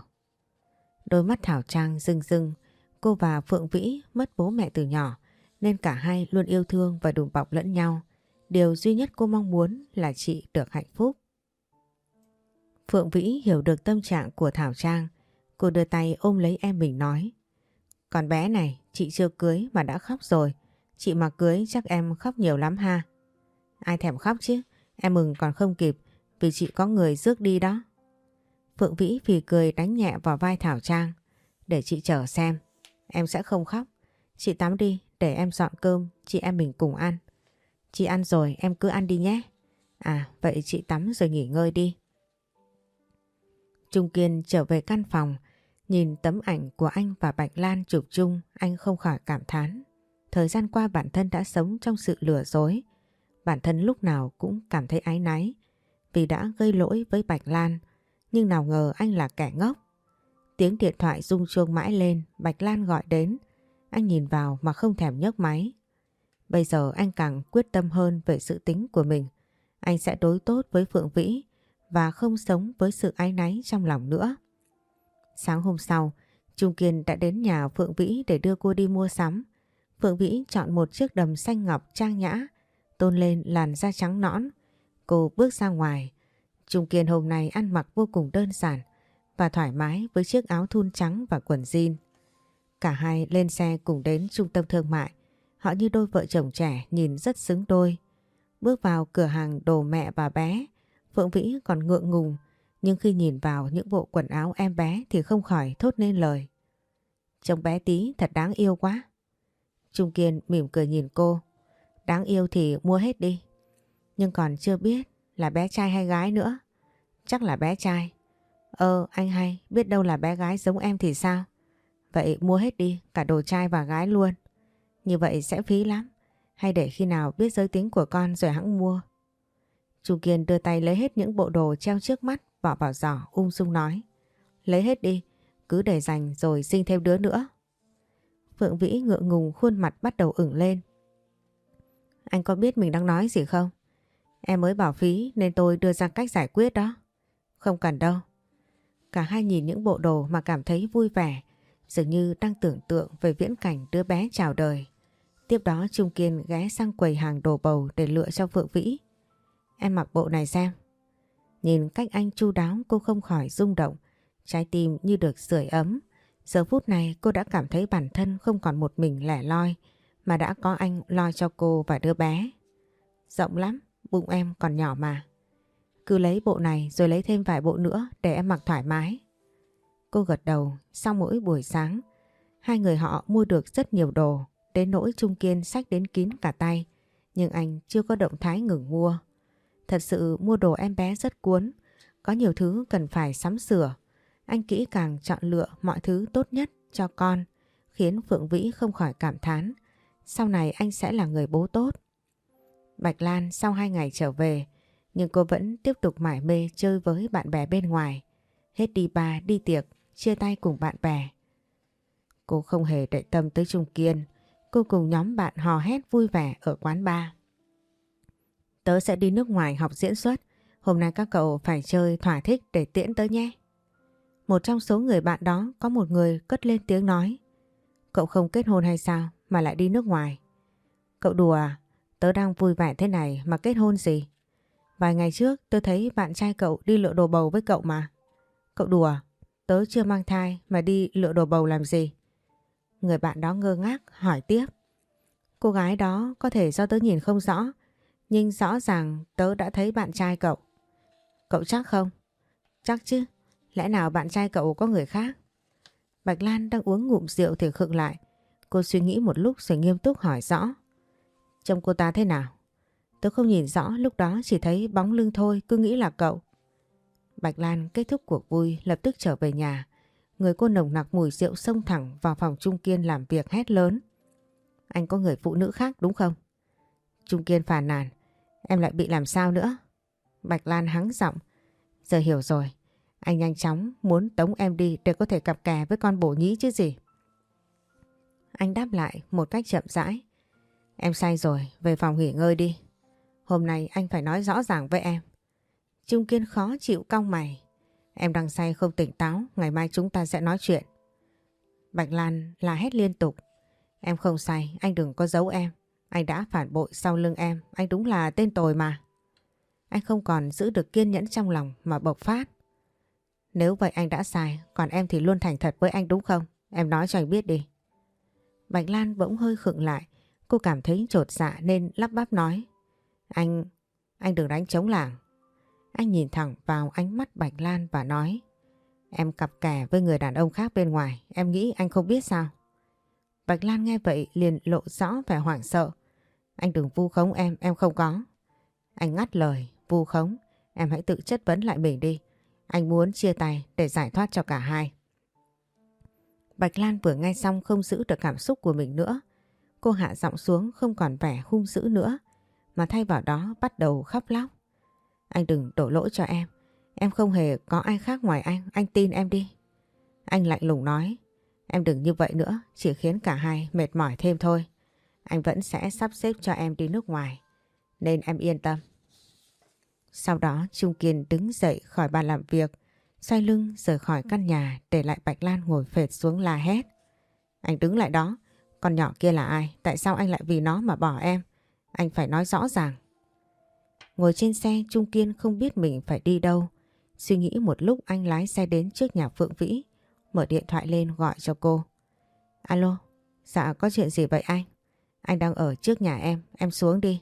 A: Đôi mắt Thảo Trang rưng rưng. Cô và Phượng Vĩ mất bố mẹ từ nhỏ nên cả hai luôn yêu thương và đùm bọc lẫn nhau. Điều duy nhất cô mong muốn là chị được hạnh phúc. Phượng Vĩ hiểu được tâm trạng của Thảo Trang. Cô đưa tay ôm lấy em mình nói. Con bé này, chị chưa cưới mà đã khóc rồi. Chị mà cưới chắc em khóc nhiều lắm ha. Ai thèm khóc chứ, em mừng còn không kịp vì chị có người rước đi đó. Phượng Vĩ phì cười đánh nhẹ vào vai Thảo Trang. Để chị chờ xem, em sẽ không khóc. Chị tắm đi, để em dọn cơm, chị em mình cùng ăn. Chị ăn rồi, em cứ ăn đi nhé. À, vậy chị tắm rồi nghỉ ngơi đi. Trung Kiên trở về căn phòng, nhìn tấm ảnh của anh và Bạch Lan chụp chung, anh không khỏi cảm thán. Thời gian qua bản thân đã sống trong sự lừa dối. Bản thân lúc nào cũng cảm thấy áy náy vì đã gây lỗi với Bạch Lan, nhưng nào ngờ anh là kẻ ngốc. Tiếng điện thoại rung chuông mãi lên, Bạch Lan gọi đến. Anh nhìn vào mà không thèm nhấc máy. Bây giờ anh càng quyết tâm hơn về sự tính của mình. Anh sẽ đối tốt với Phượng Vĩ và không sống với sự áy náy trong lòng nữa. Sáng hôm sau, Trung Kiên đã đến nhà Phượng Vĩ để đưa cô đi mua sắm. Phượng Vĩ chọn một chiếc đầm xanh ngọc trang nhã, tôn lên làn da trắng nõn. Cô bước ra ngoài. Trung Kiên hôm nay ăn mặc vô cùng đơn giản và thoải mái với chiếc áo thun trắng và quần jean. Cả hai lên xe cùng đến trung tâm thương mại. Họ như đôi vợ chồng trẻ nhìn rất xứng đôi. Bước vào cửa hàng đồ mẹ và bé, Phượng Vĩ còn ngượng ngùng, nhưng khi nhìn vào những bộ quần áo em bé thì không khỏi thốt nên lời. Trông bé tí thật đáng yêu quá. Trung Kiên mỉm cười nhìn cô. Đáng yêu thì mua hết đi. Nhưng còn chưa biết là bé trai hay gái nữa. Chắc là bé trai. Anh hay, biết đâu là bé gái giống em thì sao? Vậy mua hết đi, cả đồ trai và gái luôn. Như vậy sẽ phí lắm. Hay để khi nào biết giới tính của con rồi hẵng mua. Trung Kiên đưa tay lấy hết những bộ đồ treo trước mắt, bỏ vào giỏ ung dung nói. Lấy hết đi, cứ để dành rồi sinh thêm đứa nữa. Phượng Vĩ ngượng ngùng, khuôn mặt bắt đầu ửng lên. Anh có biết mình đang nói gì không? Em mới bảo phí nên tôi đưa ra cách giải quyết đó. Không cần đâu. Cả hai nhìn những bộ đồ mà cảm thấy vui vẻ, dường như đang tưởng tượng về viễn cảnh đứa bé chào đời. Tiếp đó Trung Kiên ghé sang quầy hàng đồ bầu để lựa cho Phượng Vĩ. Em mặc bộ này xem. Nhìn cách anh chu đáo, cô không khỏi rung động, trái tim như được sưởi ấm. Giờ phút này cô đã cảm thấy bản thân không còn một mình lẻ loi, mà đã có anh lo cho cô và đứa bé. Rộng lắm, bụng em còn nhỏ mà. Cứ lấy bộ này rồi lấy thêm vài bộ nữa để em mặc thoải mái. Cô gật đầu. Sau mỗi buổi sáng, hai người họ mua được rất nhiều đồ, đến nỗi Trung Kiên xách đến kín cả tay, nhưng anh chưa có động thái ngừng mua. Thật sự mua đồ em bé rất cuốn, có nhiều thứ cần phải sắm sửa. Anh kỹ càng chọn lựa mọi thứ tốt nhất cho con, khiến Phượng Vĩ không khỏi cảm thán. Sau này anh sẽ là người bố tốt. Bạch Lan sau 2 ngày trở về, nhưng cô vẫn tiếp tục mải mê chơi với bạn bè bên ngoài. Hết đi bar, đi tiệc, chia tay cùng bạn bè. Cô không hề để tâm tới Trung Kiên. Cô cùng nhóm bạn hò hét vui vẻ ở quán bar. Tớ sẽ đi nước ngoài học diễn xuất. Hôm nay các cậu phải chơi thỏa thích để tiễn tớ nhé. Một trong số người bạn đó có một người cất lên tiếng nói. Cậu không kết hôn hay sao mà lại đi nước ngoài? Cậu đùa à? Tớ đang vui vẻ thế này mà kết hôn gì? Vài ngày trước tớ thấy bạn trai cậu đi lựa đồ bầu với cậu mà. Cậu đùa à? Tớ chưa mang thai mà đi lựa đồ bầu làm gì? Người bạn đó ngơ ngác hỏi tiếp. Cô gái đó có thể do tớ nhìn không rõ, nhưng rõ ràng tớ đã thấy bạn trai cậu. Cậu chắc không? Chắc chứ. Lẽ nào bạn trai cậu có người khác? Bạch Lan đang uống ngụm rượu thì khựng lại. Cô suy nghĩ một lúc rồi nghiêm túc hỏi rõ. Trông cô ta thế nào? Tớ không nhìn rõ, lúc đó chỉ thấy bóng lưng thôi, cứ nghĩ là cậu. Bạch Lan kết thúc cuộc vui lập tức trở về nhà. Người cô nồng nặc mùi rượu xông thẳng vào phòng Trung Kiên làm việc hét lớn. Anh có người phụ nữ khác đúng không? Trung Kiên phàn nàn. Em lại bị làm sao nữa? Bạch Lan hắng giọng. Giờ hiểu rồi. Anh nhanh chóng muốn tống em đi để có thể cặp kè với con bổ nhí chứ gì. Anh đáp lại một cách chậm rãi. Em say rồi, về phòng nghỉ ngơi đi. Hôm nay anh phải nói rõ ràng với em. Trung Kiên khó chịu cau mày. Em đang say không tỉnh táo, ngày mai chúng ta sẽ nói chuyện. Bạch Lan la hét liên tục. Em không say, anh đừng có giấu em. Anh đã phản bội sau lưng em, anh đúng là tên tồi mà. Anh không còn giữ được kiên nhẫn trong lòng mà bộc phát. Nếu vậy anh đã sai, còn em thì luôn thành thật với anh đúng không? Em nói cho anh biết đi. Bạch Lan bỗng hơi khựng lại. Cô cảm thấy chột dạ nên lắp bắp nói. Anh đừng đánh trống lảng. Anh nhìn thẳng vào ánh mắt Bạch Lan và nói. Em cặp kè với người đàn ông khác bên ngoài, em nghĩ anh không biết sao? Bạch Lan nghe vậy liền lộ rõ vẻ hoảng sợ. Anh đừng vu khống em không có. Anh ngắt lời, vu khống, em hãy tự chất vấn lại mình đi. Anh muốn chia tay để giải thoát cho cả hai. Bạch Lan vừa nghe xong không giữ được cảm xúc của mình nữa. Cô hạ giọng xuống không còn vẻ hung dữ nữa, mà thay vào đó bắt đầu khóc lóc. Anh đừng đổ lỗi cho em không hề có ai khác ngoài anh tin em đi. Anh lạnh lùng nói, em đừng như vậy nữa, chỉ khiến cả hai mệt mỏi thêm thôi. Anh vẫn sẽ sắp xếp cho em đi nước ngoài, nên em yên tâm. Sau đó Trung Kiên đứng dậy khỏi bàn làm việc, xoay lưng rời khỏi căn nhà để lại Bạch Lan ngồi phệt xuống la hét. Anh đứng lại đó, con nhỏ kia là ai? Tại sao anh lại vì nó mà bỏ em? Anh phải nói rõ ràng. Ngồi trên xe Trung Kiên không biết mình phải đi đâu. Suy nghĩ một lúc anh lái xe đến trước nhà Phượng Vĩ, mở điện thoại lên gọi cho cô. Alo, dạ có chuyện gì vậy anh? Anh đang ở trước nhà em xuống đi.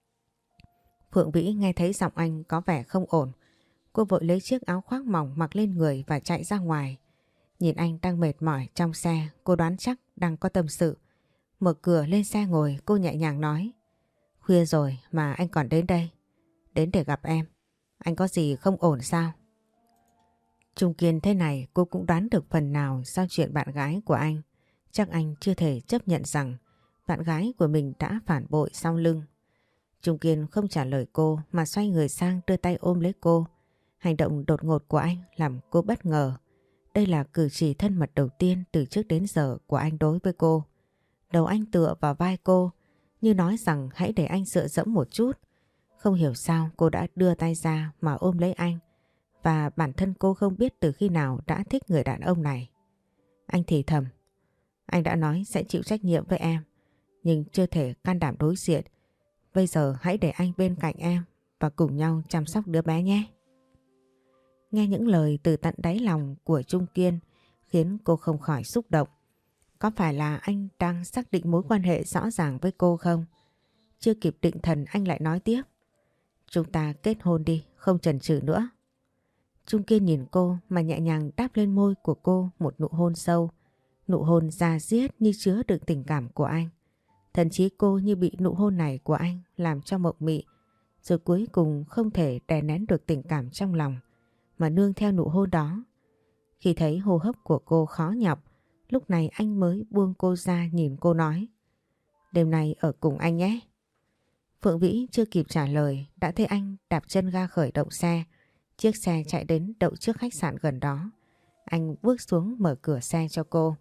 A: Phượng Vĩ nghe thấy giọng anh có vẻ không ổn. Cô vội lấy chiếc áo khoác mỏng mặc lên người và chạy ra ngoài. Nhìn anh đang mệt mỏi trong xe, cô đoán chắc đang có tâm sự. Mở cửa lên xe ngồi, cô nhẹ nhàng nói. Khuya rồi mà anh còn đến đây. Đến để gặp em. Anh có gì không ổn sao? Trung Kiên thế này cô cũng đoán được phần nào sau chuyện bạn gái của anh. Chắc anh chưa thể chấp nhận rằng bạn gái của mình đã phản bội sau lưng. Trung Kiên không trả lời cô mà xoay người sang đưa tay ôm lấy cô. Hành động đột ngột của anh làm cô bất ngờ. Đây là cử chỉ thân mật đầu tiên từ trước đến giờ của anh đối với cô. Đầu anh tựa vào vai cô, như nói rằng hãy để anh dựa dẫm một chút. Không hiểu sao cô đã đưa tay ra mà ôm lấy anh. Và bản thân cô không biết từ khi nào đã thích người đàn ông này. Anh thì thầm. Anh đã nói sẽ chịu trách nhiệm với em, nhưng chưa thể can đảm đối diện. Bây giờ hãy để anh bên cạnh em và cùng nhau chăm sóc đứa bé nhé. Nghe những lời từ tận đáy lòng của Trung Kiên khiến cô không khỏi xúc động. Có phải là anh đang xác định mối quan hệ rõ ràng với cô không? Chưa kịp định thần anh lại nói tiếp. Chúng ta kết hôn đi, không chần chừ nữa. Trung Kiên nhìn cô mà nhẹ nhàng đáp lên môi của cô một nụ hôn sâu. Nụ hôn da diết như chứa đựng tình cảm của anh. Thậm chí cô như bị nụ hôn này của anh làm cho mộng mị. Rồi cuối cùng không thể đè nén được tình cảm trong lòng mà nương theo nụ hôn đó. Khi thấy hô hấp của cô khó nhọc, lúc này anh mới buông cô ra nhìn cô nói. Đêm nay ở cùng anh nhé. Phượng Vĩ chưa kịp trả lời đã thấy anh đạp chân ga khởi động xe. Chiếc xe chạy đến đậu trước khách sạn gần đó. Anh bước xuống mở cửa xe cho cô.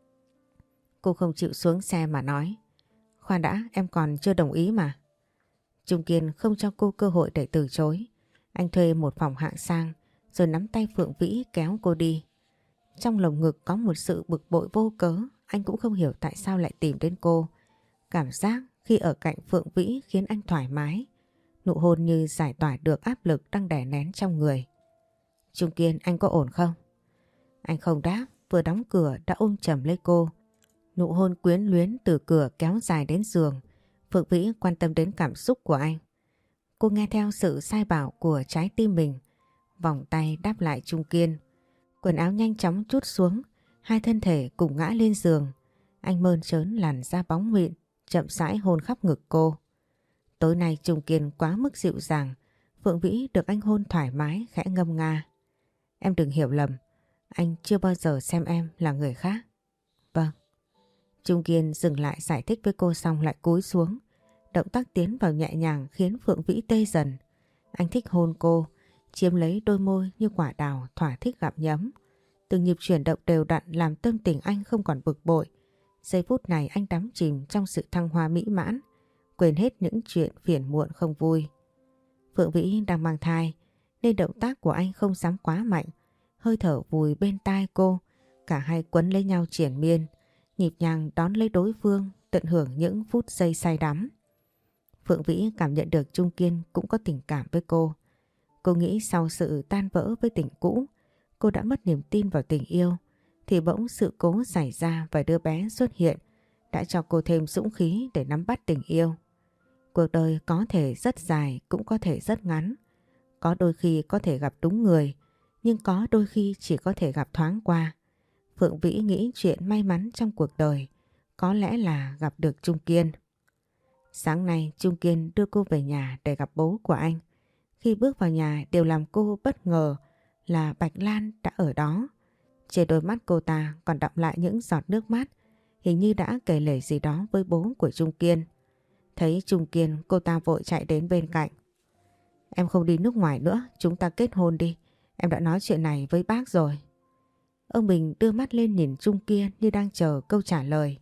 A: Cô không chịu xuống xe mà nói. Khoan đã, em còn chưa đồng ý mà. Trung Kiên không cho cô cơ hội để từ chối. Anh thuê một phòng hạng sang rồi nắm tay Phượng Vĩ kéo cô đi. Trong lồng ngực có một sự bực bội vô cớ. Anh cũng không hiểu tại sao lại tìm đến cô. Cảm giác khi ở cạnh Phượng Vĩ khiến anh thoải mái. Nụ hôn như giải tỏa được áp lực đang đè nén trong người. Trung Kiên, anh có ổn không? Anh không đáp, vừa đóng cửa đã ôm chầm lấy cô. Nụ hôn quyến luyến từ cửa kéo dài đến giường. Phượng Vĩ quan tâm đến cảm xúc của anh. Cô nghe theo sự sai bảo của trái tim mình. Vòng tay đáp lại Trung Kiên. Quần áo nhanh chóng trút xuống. Hai thân thể cùng ngã lên giường. Anh mơn trớn làn da bóng mịn, chậm rãi hôn khắp ngực cô. Tối nay Trung Kiên quá mức dịu dàng. Phượng Vĩ được anh hôn thoải mái khẽ ngâm nga. Em đừng hiểu lầm. Anh chưa bao giờ xem em là người khác. Vâng. Trung Kiên dừng lại giải thích với cô xong lại cúi xuống. Động tác tiến vào nhẹ nhàng khiến Phượng Vĩ tê dần. Anh thích hôn cô, chiếm lấy đôi môi như quả đào thỏa thích gặm nhấm. Từng nhịp chuyển động đều đặn làm tâm tình anh không còn bực bội. Giây phút này anh đắm chìm trong sự thăng hoa mỹ mãn, quên hết những chuyện phiền muộn không vui. Phượng Vĩ đang mang thai nên động tác của anh không dám quá mạnh. Hơi thở vùi bên tai cô, cả hai quấn lấy nhau triền miên, nhịp nhàng đón lấy đối phương, tận hưởng những phút giây say đắm. Phượng Vĩ cảm nhận được Trung Kiên cũng có tình cảm với cô. Cô nghĩ sau sự tan vỡ với tình cũ, cô đã mất niềm tin vào tình yêu thì bỗng sự cố xảy ra và đứa bé xuất hiện đã cho cô thêm dũng khí để nắm bắt tình yêu. Cuộc đời có thể rất dài cũng có thể rất ngắn. Có đôi khi có thể gặp đúng người, nhưng có đôi khi chỉ có thể gặp thoáng qua. Phượng Vĩ nghĩ chuyện may mắn trong cuộc đời có lẽ là gặp được Trung Kiên. Sáng nay Trung Kiên đưa cô về nhà để gặp bố của anh. Khi bước vào nhà, điều làm cô bất ngờ là Bạch Lan đã ở đó. Trên đôi mắt cô ta còn đọng lại những giọt nước mắt, hình như đã kể lể gì đó với bố của Trung Kiên. Thấy Trung Kiên, cô ta vội chạy đến bên cạnh. Em không đi nước ngoài nữa, chúng ta kết hôn đi. Em đã nói chuyện này với bác rồi. Ông Bình đưa mắt lên nhìn Trung Kiên như đang chờ câu trả lời.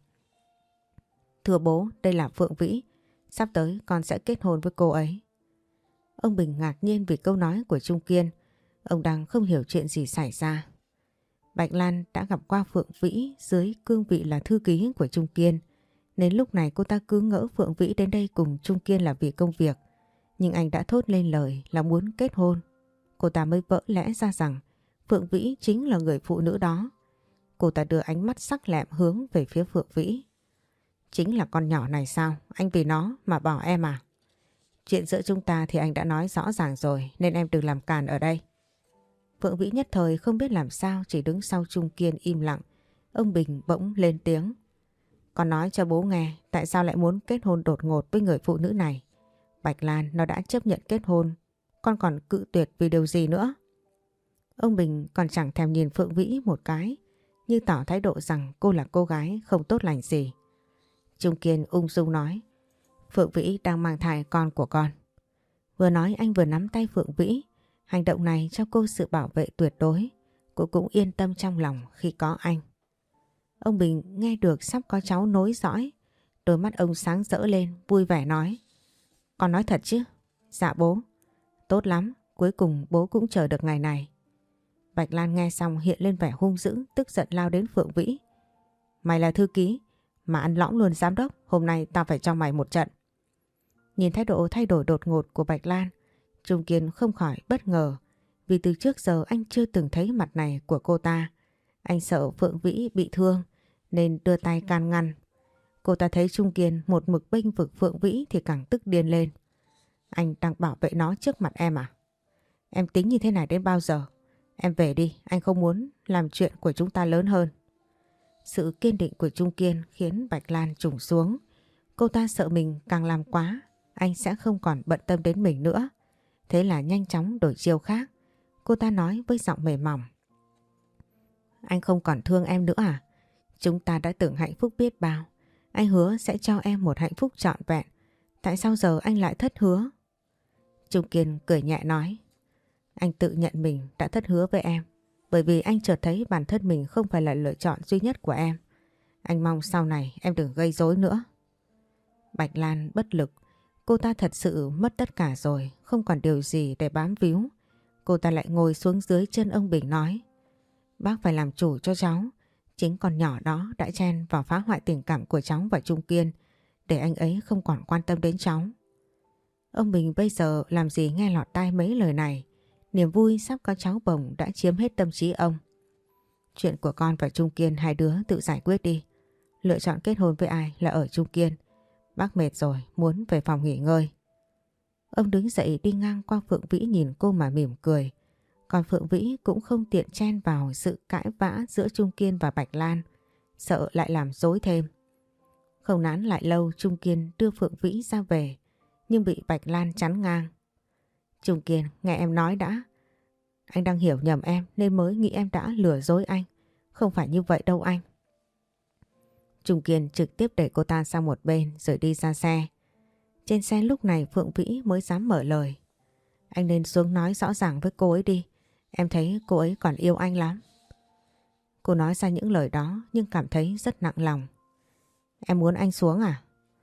A: Thưa bố, đây là Phượng Vĩ. Sắp tới con sẽ kết hôn với cô ấy. Ông Bình ngạc nhiên vì câu nói của Trung Kiên. Ông đang không hiểu chuyện gì xảy ra. Bạch Lan đã gặp qua Phượng Vĩ dưới cương vị là thư ký của Trung Kiên. Nên lúc này cô ta cứ ngỡ Phượng Vĩ đến đây cùng Trung Kiên là vì công việc. Nhưng anh đã thốt lên lời là muốn kết hôn. Cô ta mới vỡ lẽ ra rằng Phượng Vĩ chính là người phụ nữ đó. Cô ta đưa ánh mắt sắc lẹm hướng về phía Phượng Vĩ. Chính là con nhỏ này sao? Anh vì nó mà bỏ em à? Chuyện giữa chúng ta thì anh đã nói rõ ràng rồi nên em đừng làm càn ở đây. Phượng Vĩ nhất thời không biết làm sao, chỉ đứng sau Trung Kiên im lặng. Ông Bình bỗng lên tiếng. Con nói cho bố nghe tại sao lại muốn kết hôn đột ngột với người phụ nữ này. Bạch Lan nó đã chấp nhận kết hôn, con còn cự tuyệt vì điều gì nữa? Ông Bình còn chẳng thèm nhìn Phượng Vĩ một cái, như tỏ thái độ rằng cô là cô gái không tốt lành gì. Trung Kiên ung dung nói, Phượng Vĩ đang mang thai con của con. Vừa nói anh vừa nắm tay Phượng Vĩ. Hành động này cho cô sự bảo vệ tuyệt đối. Cô cũng yên tâm trong lòng khi có anh. Ông Bình nghe được sắp có cháu nối dõi. Đôi mắt ông sáng rỡ lên, vui vẻ nói. Con nói thật chứ? Dạ bố. Tốt lắm, cuối cùng bố cũng chờ được ngày này. Bạch Lan nghe xong hiện lên vẻ hung dữ, tức giận lao đến Phượng Vĩ. Mày là thư ký mà ăn lõng luôn giám đốc, hôm nay tao phải cho mày một trận. Nhìn thái độ thay đổi đột ngột của Bạch Lan, Trung Kiên không khỏi bất ngờ, vì từ trước giờ anh chưa từng thấy mặt này của cô ta. Anh sợ Phượng Vĩ bị thương nên đưa tay can ngăn. Cô ta thấy Trung Kiên một mực bênh vực Phượng Vĩ thì càng tức điên lên. Anh đang bảo vệ nó trước mặt em à? Em tính như thế này đến bao giờ? Em về đi, anh không muốn làm chuyện của chúng ta lớn hơn. Sự kiên định của Trung Kiên khiến Bạch Lan trùng xuống. Cô ta sợ mình càng làm quá, anh sẽ không còn bận tâm đến mình nữa. Thế là nhanh chóng đổi chiêu khác. Cô ta nói với giọng mềm mỏng. Anh không còn thương em nữa à? Chúng ta đã từng hạnh phúc biết bao. Anh hứa sẽ cho em một hạnh phúc trọn vẹn. Tại sao giờ anh lại thất hứa? Trung Kiên cười nhẹ nói. Anh tự nhận mình đã thất hứa với em. Bởi vì anh chợt thấy bản thân mình không phải là lựa chọn duy nhất của em. Anh mong sau này em đừng gây rối nữa. Bạch Lan bất lực. Cô ta thật sự mất tất cả rồi, không còn điều gì để bám víu. Cô ta lại ngồi xuống dưới chân ông Bình nói. Bác phải làm chủ cho cháu. Chính con nhỏ đó đã chen vào phá hoại tình cảm của cháu và Trung Kiên, để anh ấy không còn quan tâm đến cháu. Ông Bình bây giờ làm gì nghe lọt tai mấy lời này. Niềm vui sắp có cháu bồng đã chiếm hết tâm trí ông. Chuyện của con và Trung Kiên hai đứa tự giải quyết đi. Lựa chọn kết hôn với ai là ở Trung Kiên. Bác mệt rồi, muốn về phòng nghỉ ngơi. Ông đứng dậy đi ngang qua Phượng Vĩ nhìn cô mà mỉm cười. Còn Phượng Vĩ cũng không tiện chen vào sự cãi vã giữa Trung Kiên và Bạch Lan, sợ lại làm rối thêm. Không nán lại lâu, Trung Kiên đưa Phượng Vĩ ra về, nhưng bị Bạch Lan chắn ngang. Trung Kiên, nghe em nói đã. Anh đang hiểu nhầm em nên mới nghĩ em đã lừa dối anh. Không phải như vậy đâu anh. Trung Kiên trực tiếp đẩy cô ta sang một bên rồi đi ra xe. Trên xe lúc này Phượng Vĩ mới dám mở lời. Anh nên xuống nói rõ ràng với cô ấy đi. Em thấy cô ấy còn yêu anh lắm. Cô nói ra những lời đó nhưng cảm thấy rất nặng lòng. Em muốn anh xuống à?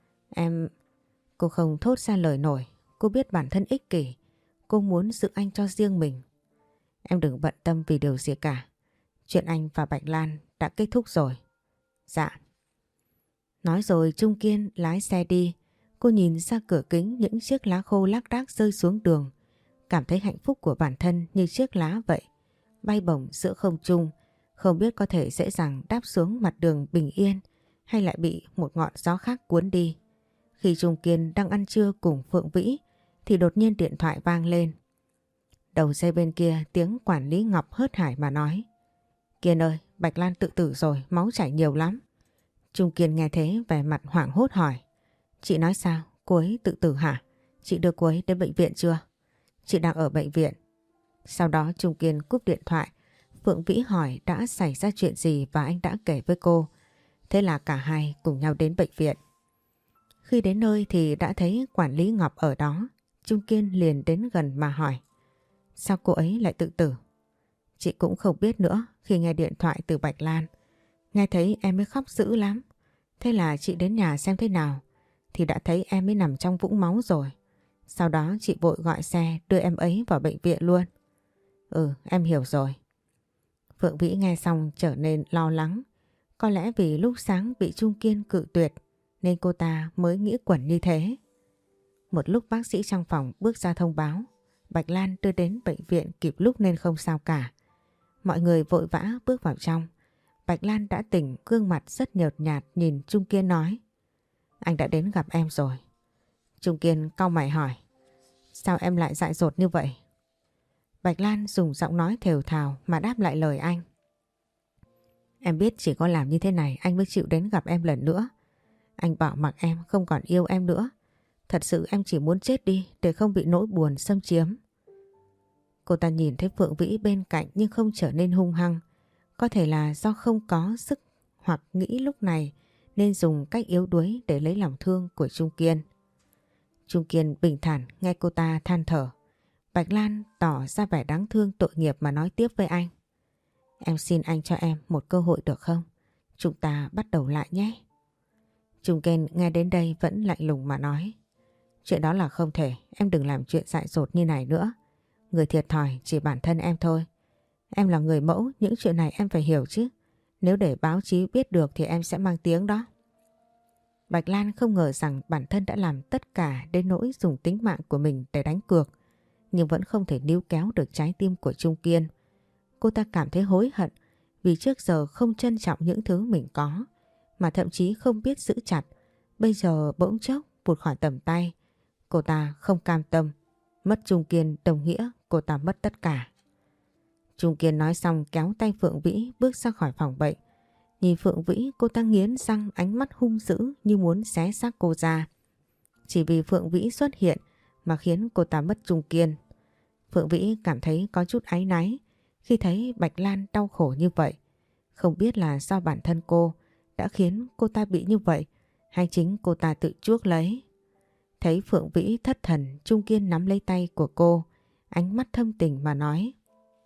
A: Cô không thốt ra lời nổi. Cô biết bản thân ích kỷ. Cô muốn giữ anh cho riêng mình. Em đừng bận tâm vì điều gì cả. Chuyện anh và Bạch Lan đã kết thúc rồi. Dạ. Nói rồi Trung Kiên lái xe đi. Cô nhìn ra cửa kính những chiếc lá khô lác đác rơi xuống đường. Cảm thấy hạnh phúc của bản thân như chiếc lá vậy. bay bổng giữa không trung, không biết có thể dễ dàng đáp xuống mặt đường bình yên hay lại bị một ngọn gió khác cuốn đi. Khi Trung Kiên đang ăn trưa cùng Phượng Vĩ thì đột nhiên điện thoại vang lên. Đầu dây bên kia tiếng quản lý Ngọc hớt hải mà nói: Kiên ơi, Bạch Lan tự tử rồi, máu chảy nhiều lắm. Trung Kiên nghe thế vẻ mặt hoảng hốt hỏi: Chị nói sao? Cô ấy tự tử hả? Chị đưa cô ấy đến bệnh viện chưa? Chị đang ở bệnh viện. Sau đó Trung Kiên cúp điện thoại. Phượng Vĩ hỏi đã xảy ra chuyện gì và anh đã kể với cô. Thế là cả hai cùng nhau đến bệnh viện. Khi đến nơi thì đã thấy quản lý Ngọc ở đó. Trung Kiên liền đến gần mà hỏi: Sao cô ấy lại tự tử? Chị cũng không biết nữa. Khi nghe điện thoại từ Bạch Lan, nghe thấy em ấy khóc dữ lắm. Thế là chị đến nhà xem thế nào thì đã thấy em ấy nằm trong vũng máu rồi. Sau đó chị vội gọi xe đưa em ấy vào bệnh viện luôn. Ừ, em hiểu rồi. Phượng Vĩ nghe xong trở nên lo lắng. Có lẽ vì lúc sáng bị Trung Kiên cự tuyệt nên cô ta mới nghĩ quẩn như thế. Một lúc bác sĩ trong phòng bước ra thông báo Bạch Lan đưa đến bệnh viện kịp lúc nên không sao cả. Mọi người vội vã bước vào trong. Bạch Lan đã tỉnh, gương mặt rất nhợt nhạt nhìn Trung Kiên nói: Anh đã đến gặp em rồi. Trung Kiên cau mày hỏi: Sao em lại dại dột như vậy? Bạch Lan dùng giọng nói thều thào mà đáp lại lời anh: Em biết chỉ có làm như thế này anh mới chịu đến gặp em lần nữa. Anh bỏ mặc em, không còn yêu em nữa. Thật sự em chỉ muốn chết đi để không bị nỗi buồn xâm chiếm. Cô ta nhìn thấy Phượng Vĩ bên cạnh nhưng không trở nên hung hăng. Có thể là do không có sức hoặc nghĩ lúc này nên dùng cách yếu đuối để lấy lòng thương của Trung Kiên. Trung Kiên bình thản nghe cô ta than thở. Bạch Lan tỏ ra vẻ đáng thương tội nghiệp mà nói tiếp với anh: Em xin anh cho em một cơ hội được không? Chúng ta bắt đầu lại nhé. Trung Kiên nghe đến đây vẫn lạnh lùng mà nói: Chuyện đó là không thể, em đừng làm chuyện dại dột như này nữa. Người thiệt thòi chỉ bản thân em thôi. Em là người mẫu, những chuyện này em phải hiểu chứ. Nếu để báo chí biết được thì em sẽ mang tiếng đó. Bạch Lan không ngờ rằng bản thân đã làm tất cả đến nỗi dùng tính mạng của mình để đánh cược, nhưng vẫn không thể níu kéo được trái tim của Trung Kiên. Cô ta cảm thấy hối hận vì trước giờ không trân trọng những thứ mình có, mà thậm chí không biết giữ chặt. Bây giờ bỗng chốc vụt khỏi tầm tay. Cô ta không cam tâm. Mất Trung Kiên đồng nghĩa cô ta mất tất cả. Trung Kiên nói xong kéo tay Phượng Vĩ bước ra khỏi phòng bệnh. Nhìn Phượng Vĩ, cô ta nghiến răng, ánh mắt hung dữ như muốn xé xác cô ra. Chỉ vì Phượng Vĩ xuất hiện mà khiến cô ta mất Trung Kiên. Phượng Vĩ cảm thấy có chút áy náy khi thấy Bạch Lan đau khổ như vậy. Không biết là do bản thân cô đã khiến cô ta bị như vậy hay chính cô ta tự chuốc lấy. Thấy Phượng Vĩ thất thần, Trung Kiên nắm lấy tay của cô, ánh mắt thâm tình mà nói: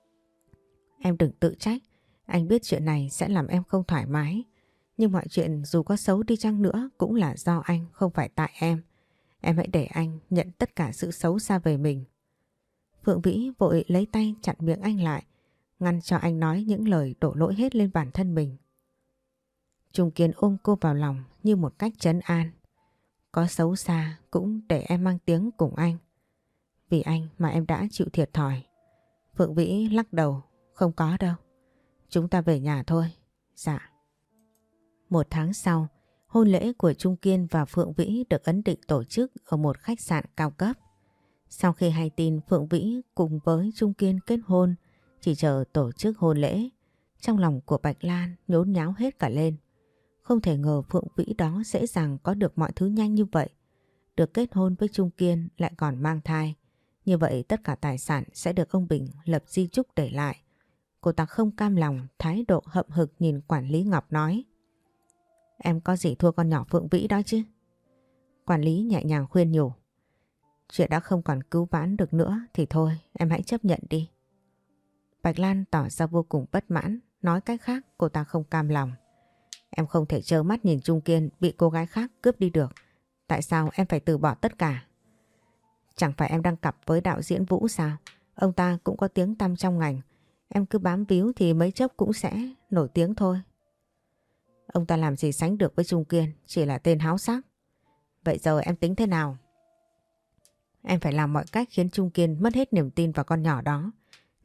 A: Em đừng tự trách, anh biết chuyện này sẽ làm em không thoải mái. Nhưng mọi chuyện dù có xấu đi chăng nữa cũng là do anh, không phải tại em. Em hãy để anh nhận tất cả sự xấu xa về mình. Phượng Vĩ vội lấy tay chặn miệng anh lại, ngăn cho anh nói những lời đổ lỗi hết lên bản thân mình. Trung Kiên ôm cô vào lòng như một cách trấn an. Có xấu xa cũng để em mang tiếng cùng anh. Vì anh mà em đã chịu thiệt thòi. Phượng Vĩ lắc đầu: Không có đâu. Chúng ta về nhà thôi. Dạ. Một tháng sau, hôn lễ của Trung Kiên và Phượng Vĩ được ấn định tổ chức ở một khách sạn cao cấp. Sau khi hay tin Phượng Vĩ cùng với Trung Kiên kết hôn, chỉ chờ tổ chức hôn lễ, trong lòng của Bạch Lan nhốn nháo hết cả lên. Không thể ngờ Phượng Vĩ đó dễ dàng có được mọi thứ nhanh như vậy. Được kết hôn với Trung Kiên lại còn mang thai. Như vậy tất cả tài sản sẽ được ông Bình lập di chúc để lại. Cô ta không cam lòng, thái độ hậm hực nhìn quản lý Ngọc nói: Em có gì thua con nhỏ Phượng Vĩ đó chứ? Quản lý nhẹ nhàng khuyên nhủ: Chuyện đã không còn cứu vãn được nữa thì thôi, em hãy chấp nhận đi. Bạch Lan tỏ ra vô cùng bất mãn, nói cách khác cô ta không cam lòng. Em không thể trơ mắt nhìn Trung Kiên bị cô gái khác cướp đi được. Tại sao em phải từ bỏ tất cả? Chẳng phải em đang cặp với đạo diễn Vũ sao? Ông ta cũng có tiếng tăm trong ngành. Em cứ bám víu thì mấy chốc cũng sẽ nổi tiếng thôi. Ông ta làm gì sánh được với Trung Kiên, chỉ là tên háo sắc. Vậy giờ em tính thế nào? Em phải làm mọi cách khiến Trung Kiên mất hết niềm tin vào con nhỏ đó.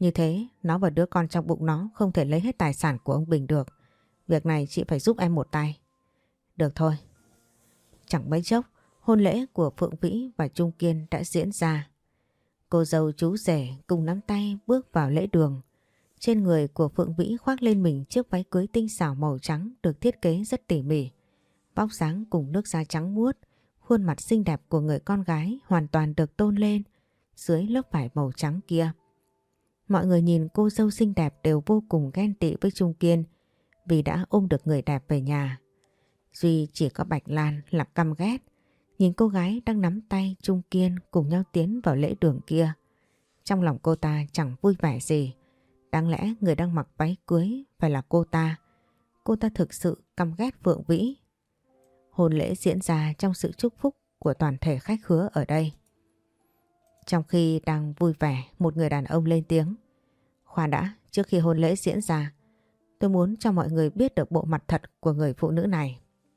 A: Như thế nó và đứa con trong bụng nó không thể lấy hết tài sản của ông Bình được. Việc này chị phải giúp em một tay. Được thôi. Chẳng mấy chốc, hôn lễ của Phượng Vĩ và Trung Kiên đã diễn ra. Cô dâu chú rể cùng nắm tay bước vào lễ đường. Trên người của Phượng Vĩ khoác lên mình chiếc váy cưới tinh xảo màu trắng được thiết kế rất tỉ mỉ. Vóc dáng cùng nước da trắng muốt, khuôn mặt xinh đẹp của người con gái hoàn toàn được tôn lên dưới lớp vải màu trắng kia. Mọi người nhìn cô dâu xinh đẹp đều vô cùng ghen tị với Trung Kiên vì đã ôm được người đẹp về nhà. Duy chỉ có Bạch Lan là căm ghét, nhìn cô gái đang nắm tay Trung Kiên cùng nhau tiến vào lễ đường kia. Trong lòng cô ta chẳng vui vẻ gì. Đáng lẽ người đang mặc váy cưới phải là cô ta. Cô ta thực sự căm ghét Phượng Vĩ. Hôn lễ diễn ra trong sự chúc phúc của toàn thể khách khứa ở đây. Trong khi đang vui vẻ, một người đàn ông lên tiếng. Khoan đã, trước khi hôn lễ diễn ra, tôi muốn cho mọi người biết được bộ mặt thật của người phụ nữ này.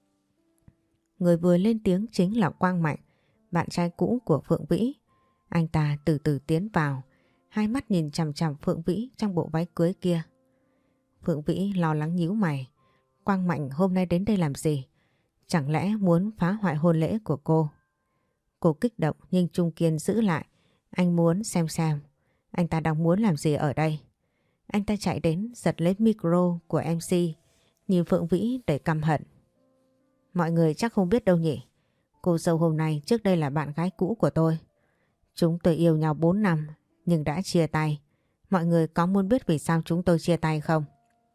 A: Người vừa lên tiếng chính là Quang Mạnh, bạn trai cũ của Phượng Vĩ. Anh ta từ từ tiến vào, hai mắt nhìn chằm chằm Phượng Vĩ trong bộ váy cưới kia. Phượng Vĩ lo lắng nhíu mày. Quang Mạnh hôm nay đến đây làm gì? Chẳng lẽ muốn phá hoại hôn lễ của cô? Cô kích động nhưng Trung Kiên giữ lại. Anh muốn xem anh ta đang muốn làm gì ở đây. Anh ta chạy đến giật lấy micro của MC, nhìn Phượng Vĩ đầy căm hận. Mọi người chắc không biết đâu nhỉ. Cô dâu hôm nay trước đây là bạn gái cũ của tôi. Chúng tôi yêu nhau 4 năm nhưng đã chia tay. Mọi người có muốn biết vì sao chúng tôi chia tay không?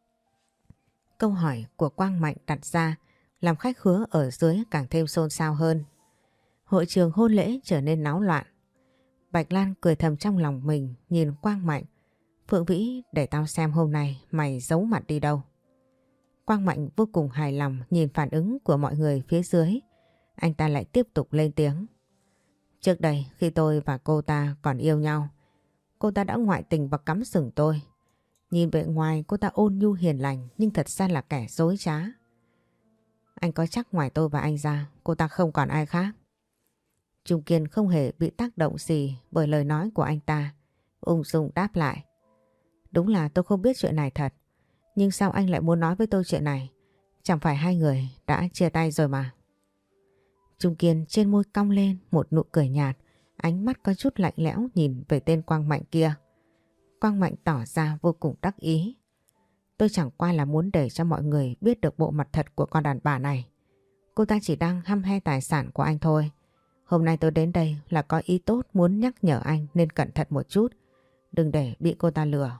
A: Câu hỏi của Quang Mạnh đặt ra làm khách khứa ở dưới càng thêm xôn xao hơn. Hội trường hôn lễ trở nên náo loạn. Bạch Lan cười thầm trong lòng mình nhìn Quang Mạnh. Phượng Vĩ, để tao xem hôm nay mày giấu mặt đi đâu. Quang Mạnh vô cùng hài lòng nhìn phản ứng của mọi người phía dưới. Anh ta lại tiếp tục lên tiếng. Trước đây khi tôi và cô ta còn yêu nhau, cô ta đã ngoại tình và cắm sừng tôi. Nhìn bề ngoài cô ta ôn nhu hiền lành nhưng thật ra là kẻ dối trá. Anh có chắc ngoài tôi và anh ra cô ta không còn ai khác? Trung Kiên không hề bị tác động gì bởi lời nói của anh ta. Ung dung đáp lại. Đúng là tôi không biết chuyện này thật. Nhưng sao anh lại muốn nói với tôi chuyện này? Chẳng phải hai người đã chia tay rồi mà. Trung Kiên trên môi cong lên một nụ cười nhạt. Ánh mắt có chút lạnh lẽo nhìn về tên Quang Mạnh kia. Quang Mạnh tỏ ra vô cùng đắc ý. Tôi chẳng qua là muốn để cho mọi người biết được bộ mặt thật của con đàn bà này. Cô ta chỉ đang hăm he tài sản của anh thôi. Hôm nay tôi đến đây là có ý tốt muốn nhắc nhở anh nên cẩn thận một chút. Đừng để bị cô ta lừa.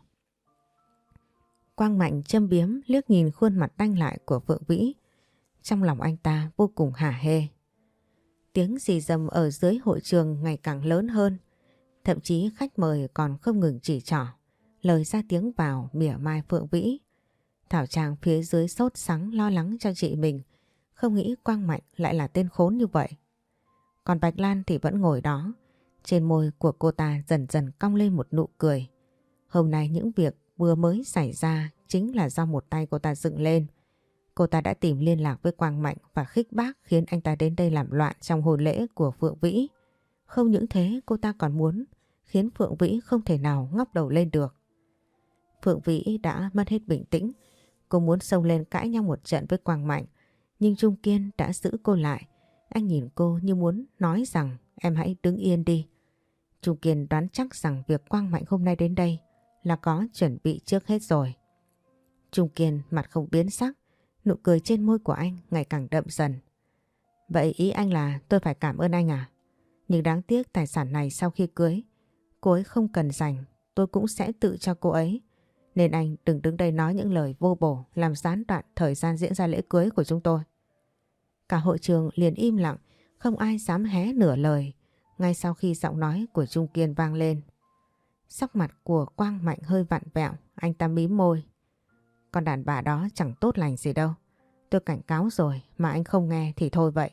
A: Quang Mạnh châm biếm liếc nhìn khuôn mặt đanh lại của Phượng Vĩ. Trong lòng anh ta vô cùng hả hê. Tiếng rì rầm ở dưới hội trường ngày càng lớn hơn. Thậm chí khách mời còn không ngừng chỉ trỏ. Lời ra tiếng vào mỉa mai Phượng Vĩ. Thảo Trang phía dưới sốt sắng lo lắng cho chị mình. Không nghĩ Quang Mạnh lại là tên khốn như vậy. Còn Bạch Lan thì vẫn ngồi đó. Trên môi của cô ta dần dần cong lên một nụ cười. Hôm nay những việc vừa mới xảy ra chính là do một tay cô ta dựng lên. Cô ta đã tìm liên lạc với Quang Mạnh và khích bác khiến anh ta đến đây làm loạn trong hôn lễ của Phượng Vĩ. Không những thế cô ta còn muốn khiến Phượng Vĩ không thể nào ngóc đầu lên được. Phượng Vĩ đã mất hết bình tĩnh. Cô muốn xông lên cãi nhau một trận với Quang Mạnh. Nhưng Trung Kiên đã giữ cô lại. Anh nhìn cô như muốn nói rằng em hãy đứng yên đi. Trung Kiên đoán chắc rằng việc Quang Mạnh hôm nay đến đây là có chuẩn bị trước hết rồi. Trung Kiên mặt không biến sắc. Nụ cười trên môi của anh ngày càng đậm dần. Vậy ý anh là tôi phải cảm ơn anh à? Nhưng đáng tiếc tài sản này sau khi cưới cô ấy không cần dành, tôi cũng sẽ tự cho cô ấy. Nên anh đừng đứng đây nói những lời vô bổ làm gián đoạn thời gian diễn ra lễ cưới của chúng tôi. Cả hội trường liền im lặng, không ai dám hé nửa lời. Ngay sau khi giọng nói của Trung Kiên vang lên, sắc mặt của Quang Mạnh hơi vặn vẹo, anh ta mím môi. Con đàn bà đó chẳng tốt lành gì đâu. Tôi cảnh cáo rồi mà anh không nghe thì thôi vậy.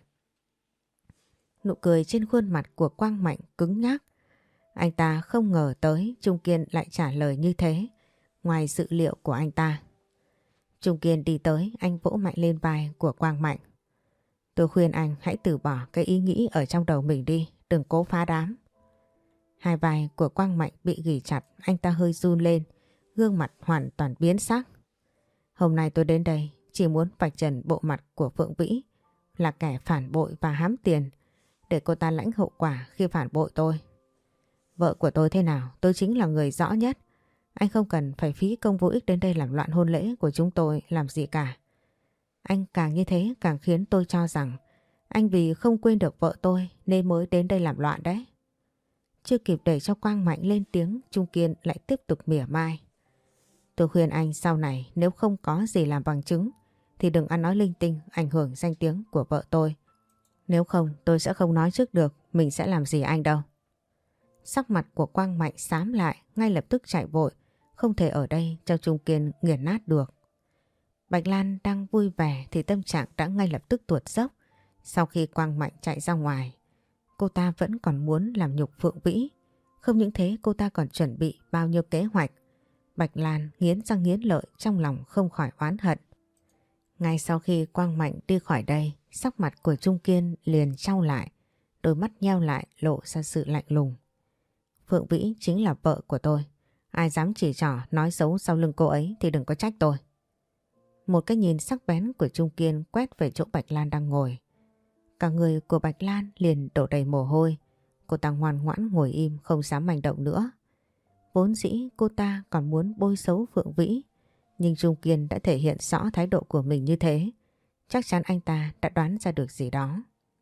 A: Nụ cười trên khuôn mặt của Quang Mạnh cứng nhắc. Anh ta không ngờ tới Trung Kiên lại trả lời như thế, ngoài dự liệu của anh ta. Trung Kiên đi tới, anh vỗ mạnh lên vai của Quang Mạnh. Tôi khuyên anh hãy từ bỏ cái ý nghĩ ở trong đầu mình đi, đừng cố phá đám. Hai vai của Quang Mạnh bị ghì chặt, anh ta hơi run lên, gương mặt hoàn toàn biến sắc. Hôm nay tôi đến đây chỉ muốn vạch trần bộ mặt của Phượng Vĩ là kẻ phản bội và hám tiền để cô ta lãnh hậu quả khi phản bội tôi. Vợ của tôi thế nào, tôi chính là người rõ nhất. Anh không cần phải phí công vô ích đến đây làm loạn hôn lễ của chúng tôi làm gì cả. Anh càng như thế càng khiến tôi cho rằng anh vì không quên được vợ tôi nên mới đến đây làm loạn đấy. Chưa kịp để cho Quang Mạnh lên tiếng, Trung Kiên lại tiếp tục mỉa mai. Tôi khuyên anh sau này nếu không có gì làm bằng chứng thì đừng ăn nói linh tinh ảnh hưởng danh tiếng của vợ tôi. Nếu không tôi sẽ không nói trước được mình sẽ làm gì anh đâu. Sắc mặt của Quang Mạnh xám lại, ngay lập tức chạy vội, không thể ở đây cho Trung Kiên nghiền nát được. Bạch Lan đang vui vẻ thì tâm trạng đã ngay lập tức tuột dốc. Sau khi Quang Mạnh chạy ra ngoài, cô ta vẫn còn muốn làm nhục Phượng Vĩ. Không những thế cô ta còn chuẩn bị bao nhiêu kế hoạch. Bạch Lan nghiến răng nghiến lợi, trong lòng không khỏi oán hận. Ngay sau khi Quang Mạnh đi khỏi đây, sắc mặt của Trung Kiên liền chau lại, đôi mắt nheo lại lộ ra sự lạnh lùng. Phượng Vĩ chính là vợ của tôi. Ai dám chỉ trỏ nói xấu sau lưng cô ấy thì đừng có trách tôi. Một cái nhìn sắc bén của Trung Kiên quét về chỗ Bạch Lan đang ngồi. Cả người của Bạch Lan liền đổ đầy mồ hôi. Cô ta ngoan ngoãn ngồi im không dám hành động nữa. Vốn dĩ cô ta còn muốn bôi xấu Phượng Vĩ, nhưng Trung Kiên đã thể hiện rõ thái độ của mình như thế. Chắc chắn anh ta đã đoán ra được gì đó.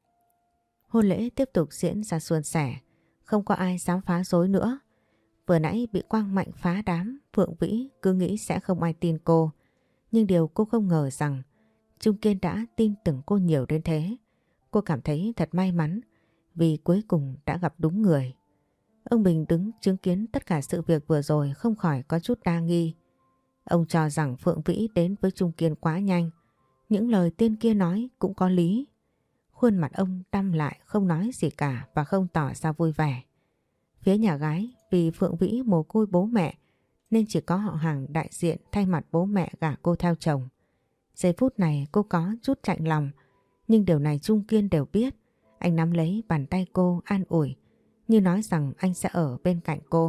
A: Hôn lễ tiếp tục diễn ra suôn sẻ, không có ai dám phá rối nữa. Vừa nãy bị Quang Mạnh phá đám, Phượng Vĩ cứ nghĩ sẽ không ai tin cô. Nhưng điều cô không ngờ rằng Trung Kiên đã tin tưởng cô nhiều đến thế. Cô cảm thấy thật may mắn vì cuối cùng đã gặp đúng người. Ông Bình đứng chứng kiến tất cả sự việc vừa rồi không khỏi có chút đa nghi. Ông cho rằng Phượng Vĩ đến với Trung Kiên quá nhanh. Những lời tên kia nói cũng có lý. Khuôn mặt ông đăm lại không nói gì cả và không tỏ ra vui vẻ. Phía nhà gái vì Phượng Vĩ mồ côi bố mẹ nên chỉ có họ hàng đại diện thay mặt bố mẹ gả cô theo chồng. Giây phút này cô có chút chạnh lòng, nhưng điều này Trung Kiên đều biết. Anh nắm lấy bàn tay cô an ủi, như nói rằng anh sẽ ở bên cạnh cô.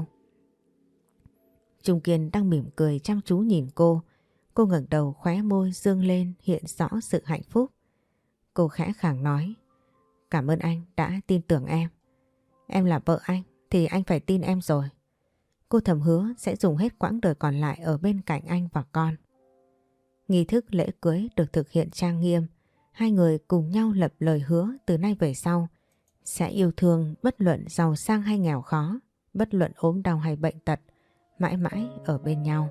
A: Trung Kiên đang mỉm cười chăm chú nhìn cô. Cô ngẩng đầu, khóe môi dương lên hiện rõ sự hạnh phúc. Cô khẽ khàng nói, cảm ơn anh đã tin tưởng em. Em là vợ anh thì anh phải tin em rồi. Cô thầm hứa sẽ dùng hết quãng đời còn lại ở bên cạnh anh và con. Nghi thức lễ cưới được thực hiện trang nghiêm. Hai người cùng nhau lập lời hứa từ nay về sau sẽ yêu thương bất luận giàu sang hay nghèo khó, bất luận ốm đau hay bệnh tật, mãi mãi ở bên nhau.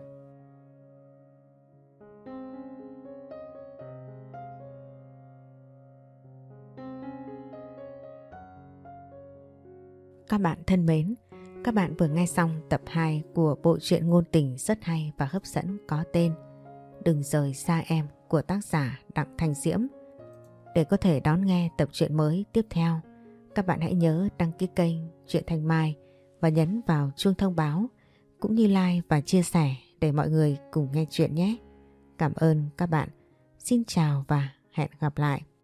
A: Các bạn thân mến, các bạn vừa nghe xong tập 2 của bộ truyện ngôn tình rất hay và hấp dẫn có tên Đừng Rời Xa Em của tác giả Đặng Thanh Diễm. Để có thể đón nghe tập truyện mới tiếp theo, các bạn hãy nhớ đăng ký kênh Truyện Thanh Mai và nhấn vào chuông thông báo cũng như like và chia sẻ để mọi người cùng nghe chuyện nhé. Cảm ơn các bạn. Xin chào và hẹn gặp lại.